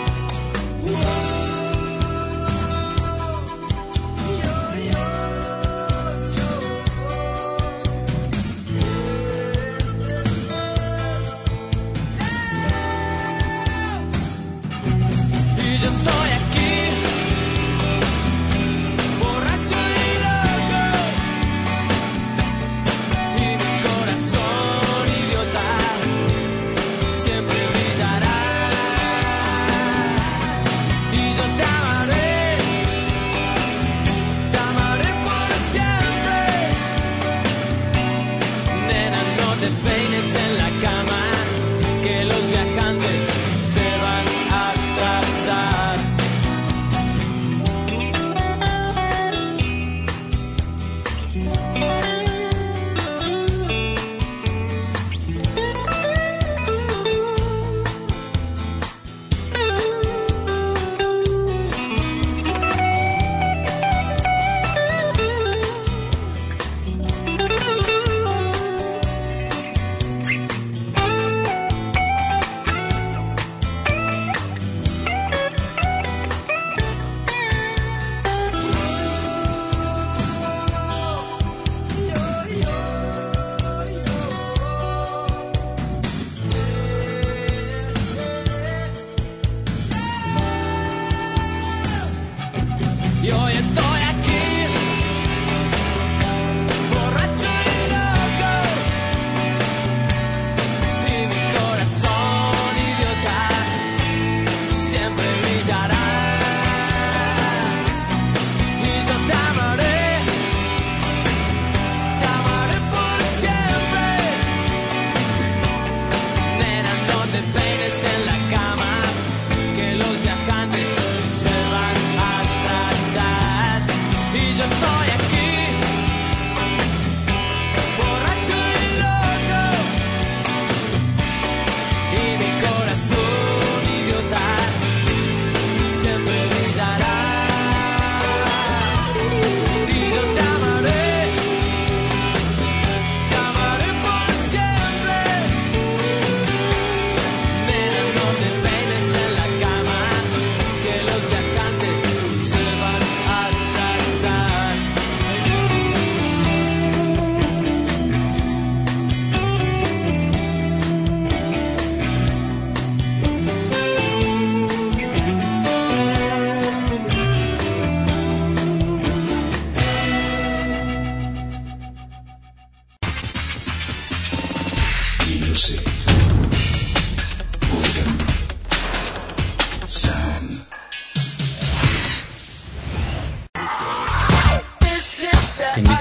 S6: Y yo estoy aquí, borracho y loco, y mi corazón idiota siempre brillará.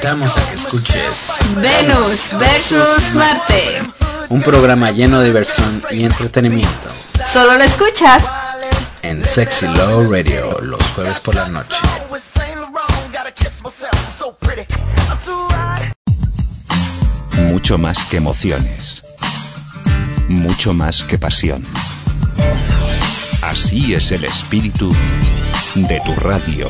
S1: invitamos a que escuches
S3: Venus versus Marte.
S1: Un programa lleno de diversión y entretenimiento.
S3: Solo lo escuchas
S1: en Sexy Love Radio los jueves por la noche.
S2: Mucho más que emociones. Mucho más que pasión. Así es el espíritu de tu radio.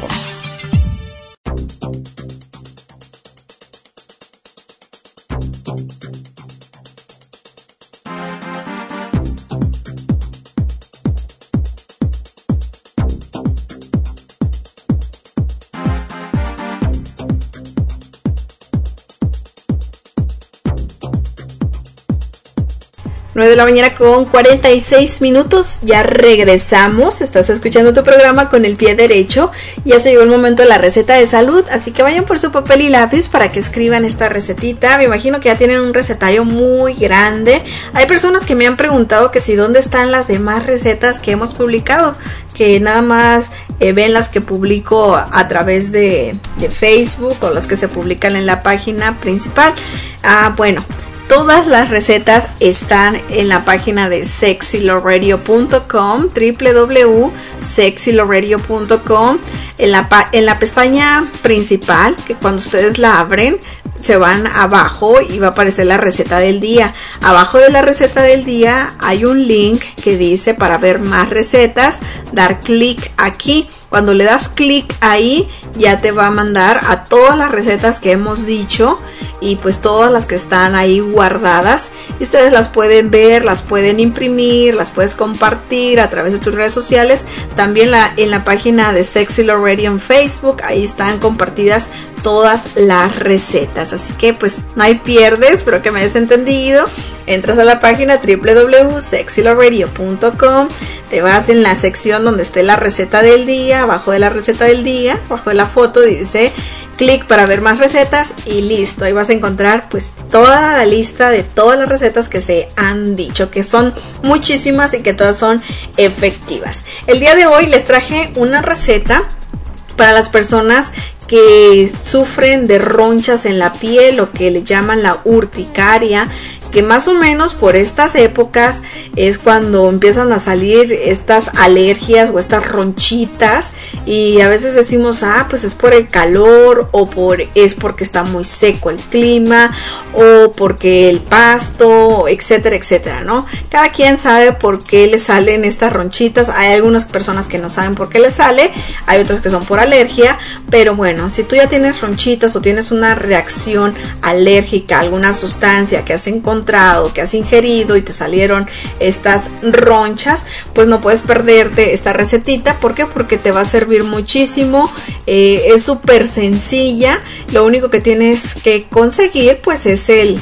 S9: nueve de la mañana con cuarenta y seis minutos, ya regresamos, estás escuchando tu programa con el pie derecho, ya se llegó el momento de la receta de salud, así que vayan por su papel y lápiz para que escriban esta recetita. Me imagino que ya tienen un recetario muy grande. Hay personas que me han preguntado que si dónde están las demás recetas que hemos publicado, que nada más eh, ven las que publico a través de, de Facebook o las que se publican en la página principal. Ah, bueno, todas las recetas están en la página de sexy love radio punto com, doble u doble u doble u punto sexy love radio punto com. En la, en la pestaña principal, que cuando ustedes la abren, se van abajo y va a aparecer la receta del día. Abajo de la receta del día hay un link que dice para ver más recetas, dar clic aquí. Cuando le das clic ahí, ya te va a mandar a todas las recetas que hemos dicho y pues todas las que están ahí guardadas. Y ustedes las pueden ver, las pueden imprimir, las puedes compartir a través de tus redes sociales. También la, en la página de Sexy Love Radio en Facebook, ahí están compartidas todas las recetas. Así que pues no hay pierde, espero que me hayas entendido. Entras a la página doble u doble u doble u punto sexy love radio punto com, te vas en la sección donde esté la receta del día, abajo de la receta del día, abajo de la foto dice clic para ver más recetas y listo, ahí vas a encontrar pues toda la lista de todas las recetas que se han dicho, que son muchísimas y que todas son efectivas. El día de hoy les traje una receta para las personas que sufren de ronchas en la piel o que le llaman la urticaria, que más o menos por estas épocas es cuando empiezan a salir estas alergias o estas ronchitas y a veces decimos, ah, pues es por el calor o por es porque está muy seco el clima o porque el pasto, etcétera, etcétera, ¿no? Cada quien sabe por qué le salen estas ronchitas. Hay algunas personas que no saben por qué les sale, hay otras que son por alergia, pero bueno, si tú ya tienes ronchitas o tienes una reacción alérgica a alguna sustancia que has encontrado, que has ingerido y te salieron estas ronchas, pues no puedes perderte esta recetita. ¿Por qué? Porque te va a servir muchísimo, eh, es súper sencilla. Lo único que tienes que conseguir pues es el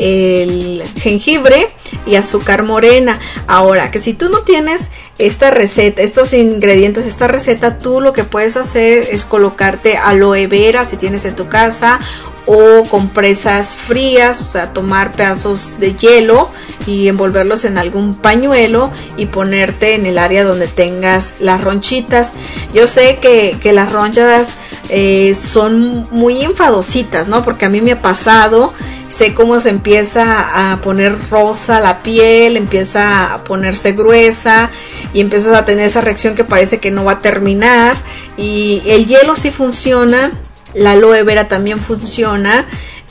S9: el jengibre y azúcar morena. Ahora, que si tú no tienes esta receta, estos ingredientes, esta receta, tú lo que puedes hacer es colocarte aloe vera si tienes en tu casa, o compresas frías, o sea, tomar pedazos de hielo y envolverlos en algún pañuelo y ponerte en el área donde tengas las ronchitas. Yo sé que, que las ronchas eh, son muy enfadositas, ¿no? Porque a mí me ha pasado, sé cómo se empieza a poner rosa la piel, empieza a ponerse gruesa y empiezas a tener esa reacción que parece que no va a terminar. Y el hielo sí funciona, la aloe vera también funciona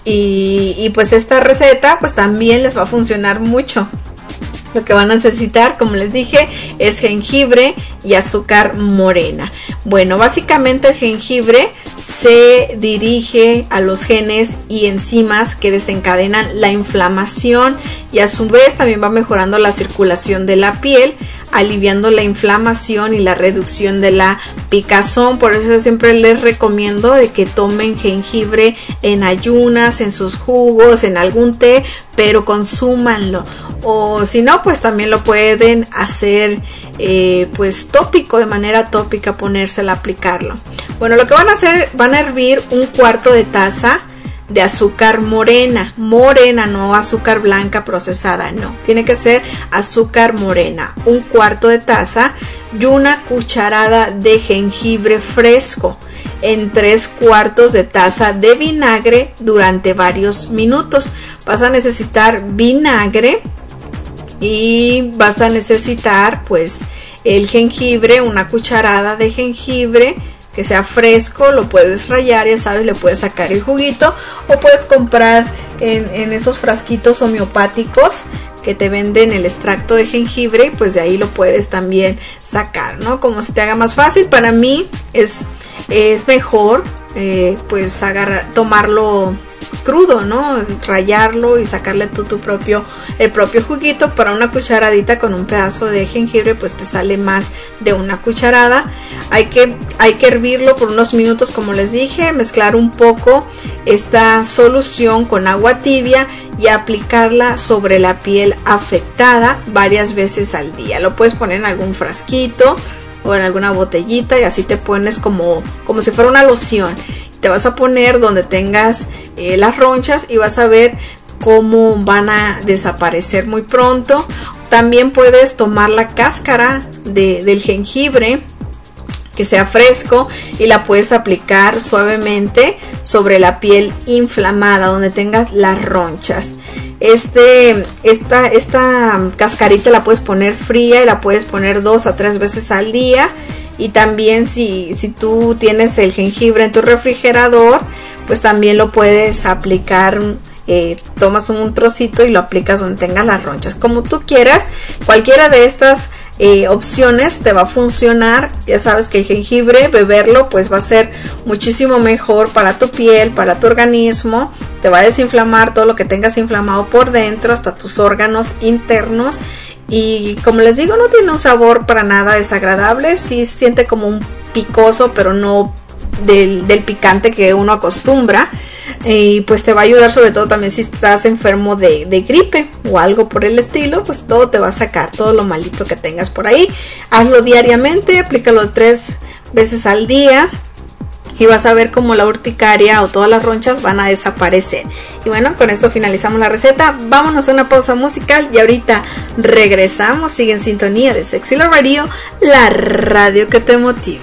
S9: y, y pues esta receta pues también les va a funcionar mucho. Lo que van a necesitar, como les dije, es jengibre y azúcar morena. Bueno, básicamente el jengibre se dirige a los genes y enzimas que desencadenan la inflamación y a su vez también va mejorando la circulación de la piel, aliviando la inflamación y la reducción de la picazón. Por eso siempre les recomiendo de que tomen jengibre en ayunas, en sus jugos, en algún té, pero consúmanlo. O si no, pues también lo pueden hacer eh, pues tópico, de manera tópica, ponérsela, aplicarlo. Bueno, lo que van a hacer, van a hervir un cuarto de taza de azúcar morena, morena, no azúcar blanca procesada, no, tiene que ser azúcar morena, un cuarto de taza y una cucharada de jengibre fresco. en tres cuartos de taza de vinagre durante varios minutos. Vas a necesitar vinagre y vas a necesitar pues el jengibre, una cucharada de jengibre que sea fresco, lo puedes rallar, ya sabes, le puedes sacar el juguito o puedes comprar en, en esos frasquitos homeopáticos que te venden el extracto de jengibre y pues de ahí lo puedes también sacar, ¿no? Como se te haga más fácil. Para mí es, es mejor eh, pues agarrar, tomarlo crudo, ¿no? Rallarlo y sacarle tú tu propio, el propio juguito. Para una cucharadita con un pedazo de jengibre pues te sale más de una cucharada. Hay que, hay que hervirlo por unos minutos, como les dije, mezclar un poco esta solución con agua tibia y aplicarla sobre la piel afectada varias veces al día. Lo puedes poner en algún frasquito o en alguna botellita y así te pones como, como si fuera una loción. Te vas a poner donde tengas eh, las ronchas y vas a ver cómo van a desaparecer muy pronto. También puedes tomar la cáscara de, del jengibre que sea fresco y la puedes aplicar suavemente sobre la piel inflamada donde tengas las ronchas. Este, esta, esta cascarita la puedes poner fría y la puedes poner dos a tres veces al día. Y también si, si tú tienes el jengibre en tu refrigerador, pues también lo puedes aplicar, eh, tomas un trocito y lo aplicas donde tengas las ronchas. Como tú quieras, cualquiera de estas eh, opciones te va a funcionar. Ya sabes que el jengibre, beberlo, pues va a ser muchísimo mejor para tu piel, para tu organismo. Te va a desinflamar todo lo que tengas inflamado por dentro, hasta tus órganos internos. Y como les digo, no tiene un sabor para nada desagradable. Sí se siente como un picoso, pero no del, del picante que uno acostumbra. Y pues te va a ayudar, sobre todo también si estás enfermo de, de gripe o algo por el estilo, pues todo te va a sacar, todo lo malito que tengas por ahí. Hazlo diariamente, aplícalo tres veces al día y vas a ver cómo la urticaria o todas las ronchas van a desaparecer. Y bueno, con esto finalizamos la receta. Vámonos a una pausa musical y ahorita regresamos. Sigue en sintonía de Sexy Love Radio, la radio que te motiva.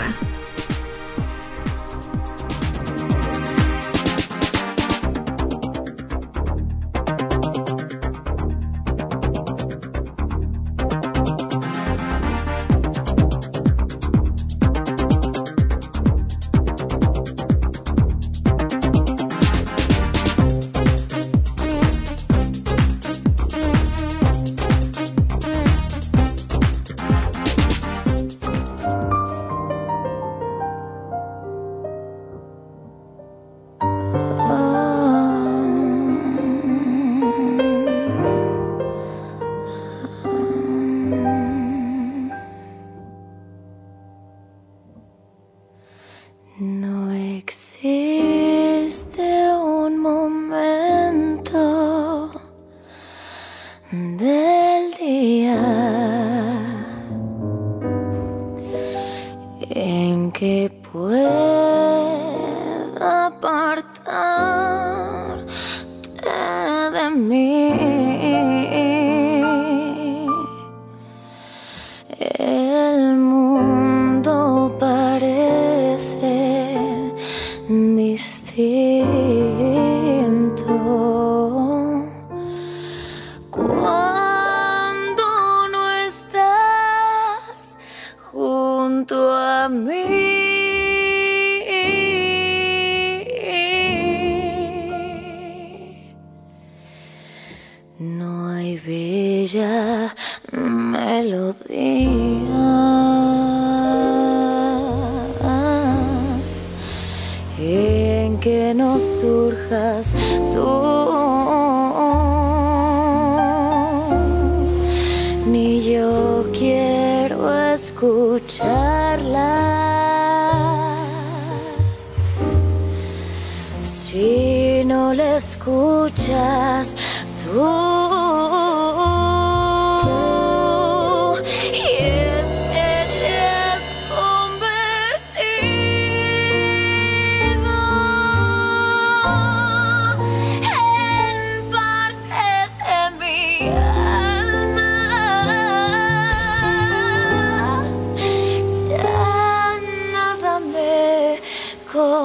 S7: Go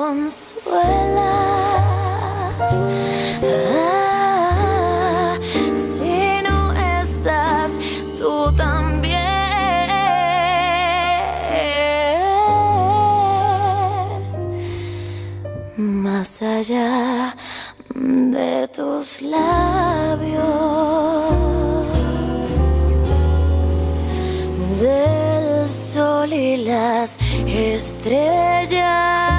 S7: tus labios del sol y las estrellas.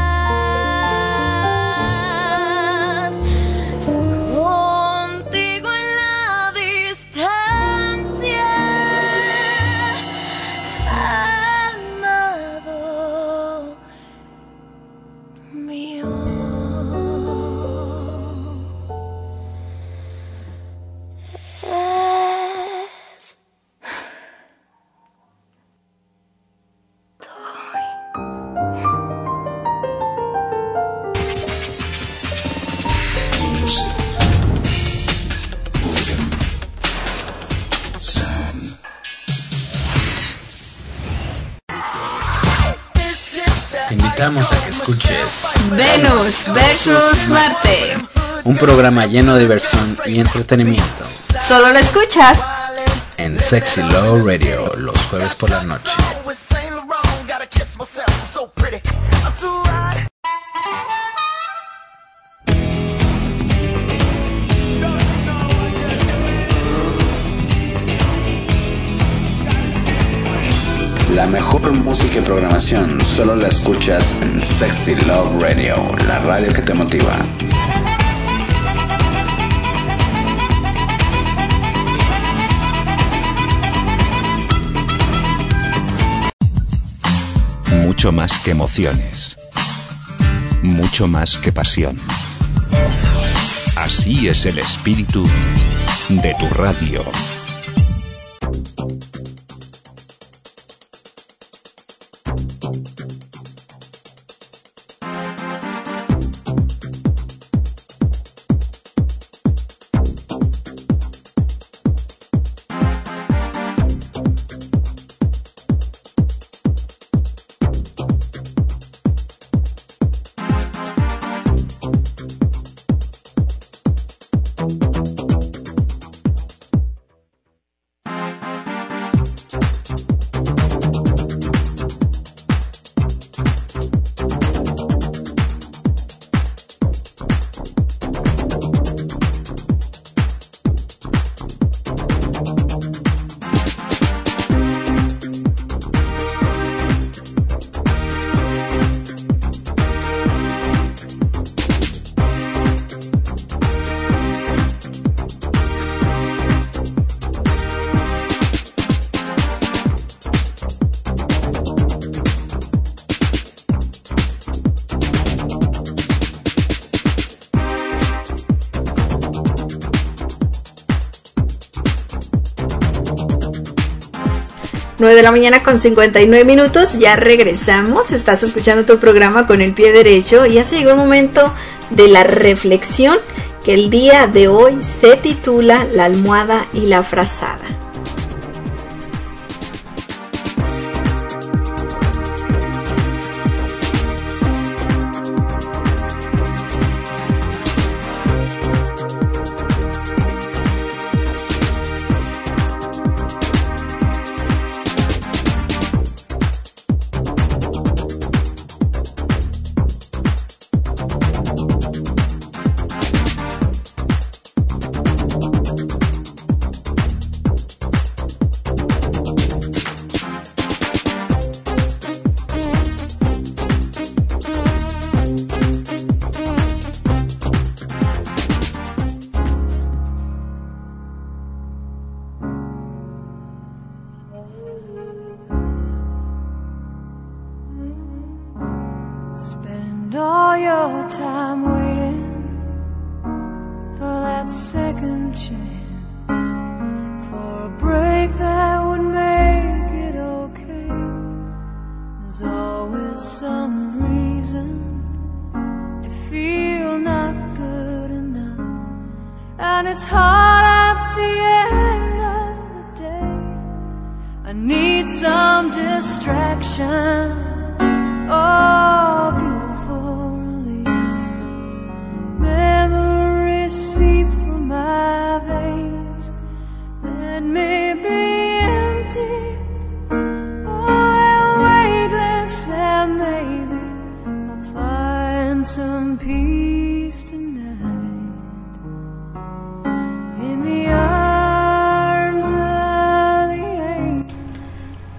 S1: Te invitamos a que escuches
S3: Venus versus Marte.
S1: Un programa lleno de diversión y entretenimiento.
S3: Solo lo escuchas
S1: en Sexy Love Radio los jueves por la noche. La mejor música y programación solo la escuchas en Sexy Love Radio, la radio que te motiva.
S2: Mucho más que emociones. Mucho más que pasión. Así es el espíritu de tu radio.
S3: nueve de la mañana con cincuenta y nueve minutos, ya regresamos, estás escuchando tu programa Con el Pie Derecho y ya se llegó el momento de la reflexión que el día de hoy se titula La almohada y la frazada.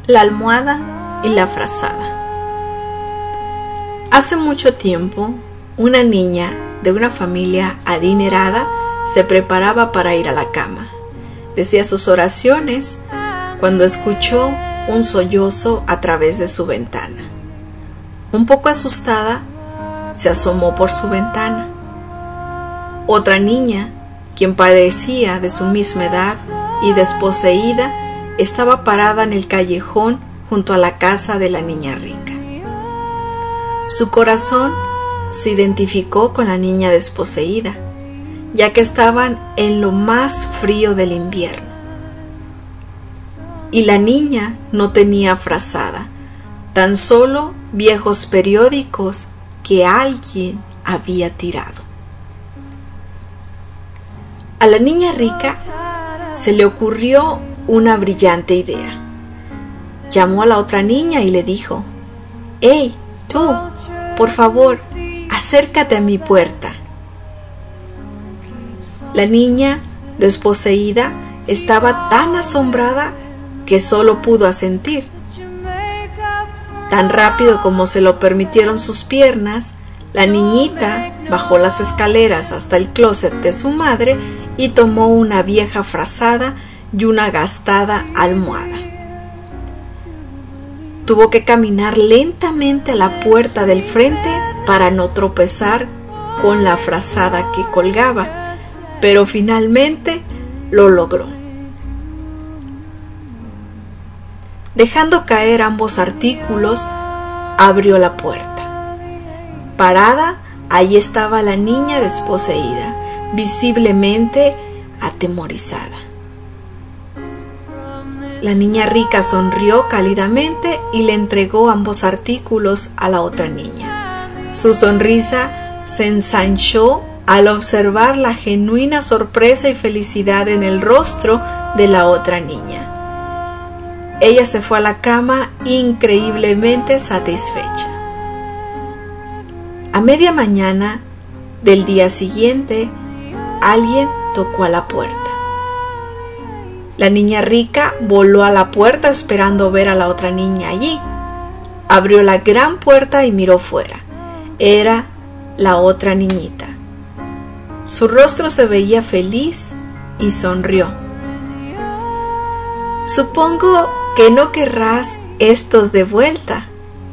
S9: La almohada y la frazada. Hace mucho tiempo, una niña de una familia adinerada se preparaba para ir a la cama. Decía sus oraciones cuando escuchó un sollozo a través de su ventana. Un poco asustada, se asomó por su ventana. Otra niña, quien parecía de su misma edad y desposeída, estaba parada en el callejón junto a la casa de la niña rica. Su corazón se identificó con la niña desposeída, ya que estaban en lo más frío del invierno. Y la niña no tenía frazada, tan solo viejos periódicos que alguien había tirado. A la niña rica se le ocurrió una brillante idea. Llamó a la otra niña y le dijo: «¡Hey, tú, por favor, acércate a mi puerta!». La niña, desposeída, estaba tan asombrada que solo pudo asentir. Tan rápido como se lo permitieron sus piernas, la niñita bajó las escaleras hasta el closet de su madre y tomó una vieja frazada y una gastada almohada. Tuvo que caminar lentamente a la puerta del frente para no tropezar con la frazada que colgaba, pero finalmente lo logró. Dejando caer ambos artículos, abrió la puerta. Parada, allí estaba la niña desposeída, visiblemente atemorizada. La niña rica sonrió cálidamente y le entregó ambos artículos a la otra niña. Su sonrisa se ensanchó al observar la genuina sorpresa y felicidad en el rostro de la otra niña. Ella se fue a la cama increíblemente satisfecha. A media mañana del día siguiente, alguien tocó a la puerta. La niña rica voló a la puerta esperando ver a la otra niña allí. Abrió la gran puerta y miró fuera. Era la otra niñita. Su rostro se veía feliz y sonrió. «Supongo que no querrás estos de vuelta».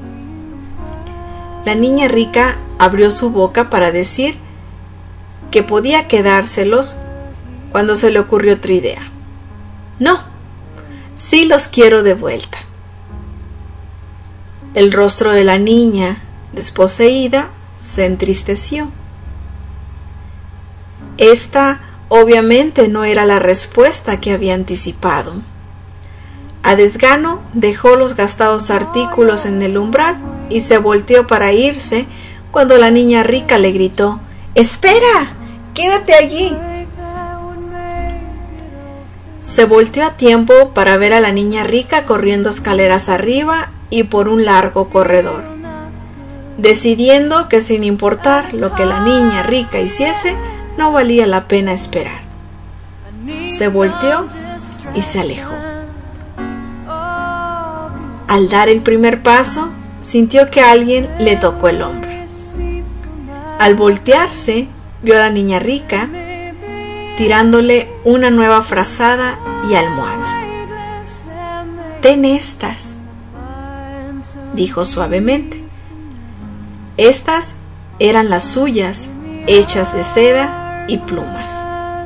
S9: La niña rica abrió su boca para decir que podía quedárselos cuando se le ocurrió otra idea. «No, sí los quiero de vuelta». El rostro de la niña desposeída se entristeció. Esta obviamente no era la respuesta que había anticipado. A desgano dejó los gastados artículos en el umbral y se volteó para irse cuando la niña rica le gritó: «¡Espera! ¡Quédate allí!». Se volteó a tiempo para ver a la niña rica corriendo escaleras arriba y por un largo corredor, decidiendo que sin importar lo que la niña rica hiciese, no valía la pena esperar. Se volteó y se alejó. Al dar el primer paso, sintió que alguien le tocó el hombro. Al voltearse, vio a la niña rica tirándole una nueva frazada y almohada. «Ten estas», dijo suavemente. Estas eran las suyas, hechas de seda y plumas.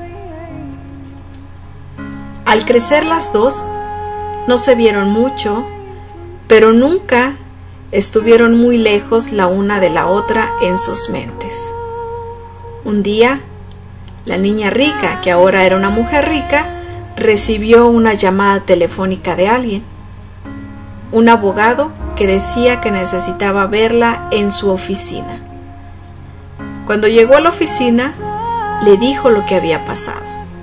S9: Al crecer las dos, no se vieron mucho, pero nunca estuvieron muy lejos la una de la otra en sus mentes. Un día, la niña rica, que ahora era una mujer rica, recibió una llamada telefónica de alguien, un abogado que decía que necesitaba verla en su oficina. Cuando llegó a la oficina, le dijo lo que había pasado.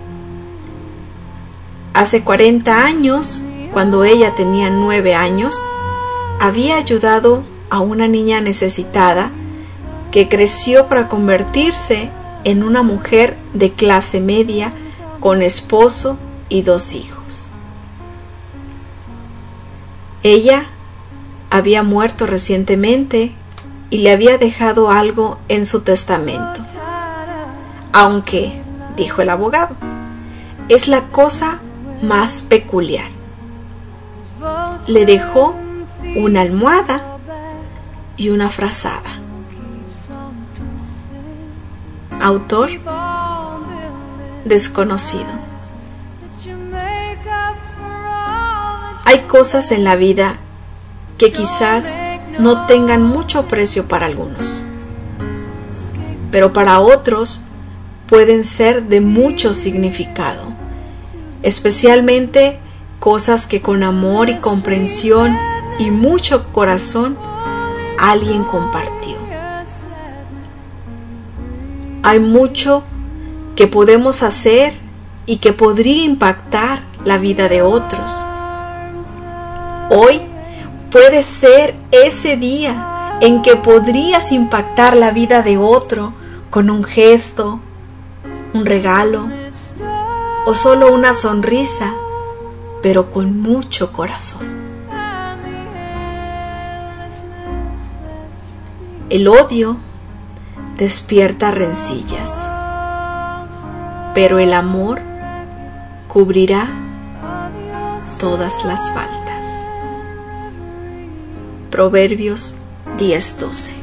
S9: Hace cuarenta años, cuando ella tenía nueve años, había ayudado a una niña necesitada que creció para convertirse en una mujer de clase media con esposo y dos hijos. Ella había muerto recientemente y le había dejado algo en su testamento. Aunque, dijo el abogado, es la cosa más peculiar. Le dejó una almohada y una frazada. Autor desconocido. Hay cosas en la vida que quizás no tengan mucho precio para algunos, pero para otros pueden ser de mucho significado, especialmente cosas que con amor y comprensión y mucho corazón alguien compartió. Hay mucho que podemos hacer y que podría impactar la vida de otros. Hoy puede ser ese día en que podrías impactar la vida de otro con un gesto, un regalo o solo una sonrisa, pero con mucho corazón. El odio despierta rencillas, pero el amor cubrirá todas las faltas. Proverbios diez doce.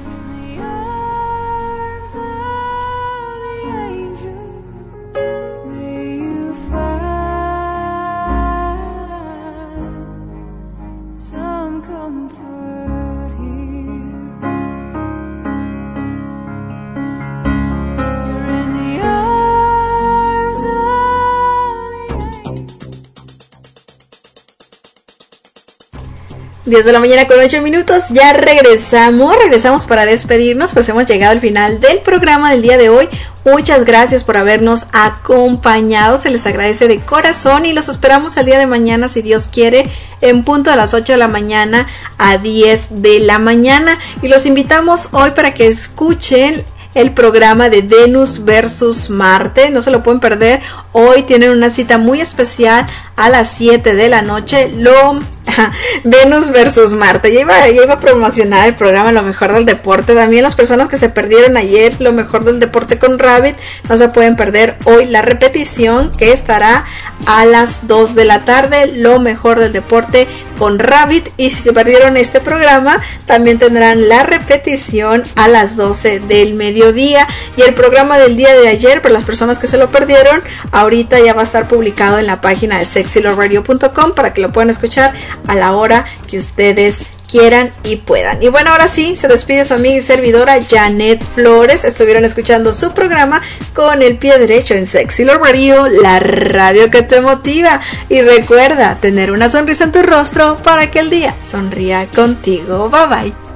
S9: diez de la mañana con ocho minutos, ya regresamos, regresamos para despedirnos, pues hemos llegado al final del programa del día de hoy. Muchas gracias por habernos acompañado, se les agradece de corazón y los esperamos el día de mañana, si Dios quiere, en punto a las ocho de la mañana a diez de la mañana. Y los invitamos hoy para que escuchen el programa de Venus versus Marte, no se lo pueden perder. Hoy tienen una cita muy especial a las siete de la noche, lo Venus versus Marte. Ya iba, ya iba a promocionar el programa Lo Mejor del Deporte. También las personas que se perdieron ayer Lo Mejor del Deporte con Rabbit, no se pueden perder hoy la repetición, que estará a las dos de la tarde, Lo Mejor del Deporte con Rabbit. Y si se perdieron este programa, también tendrán la repetición a las doce del mediodía. Y el programa del día de ayer, para las personas que se lo perdieron, ahorita ya va a estar publicado en la página de sexy love radio punto com para que lo puedan escuchar a la hora que ustedes quieran y puedan. Y bueno, ahora sí, se despide su amiga y servidora Janet Flores. Estuvieron escuchando su programa Con el Pie Derecho en Sexy Love Radio, la radio que te motiva. Y recuerda tener una sonrisa en tu rostro para que el día sonría contigo. Bye bye.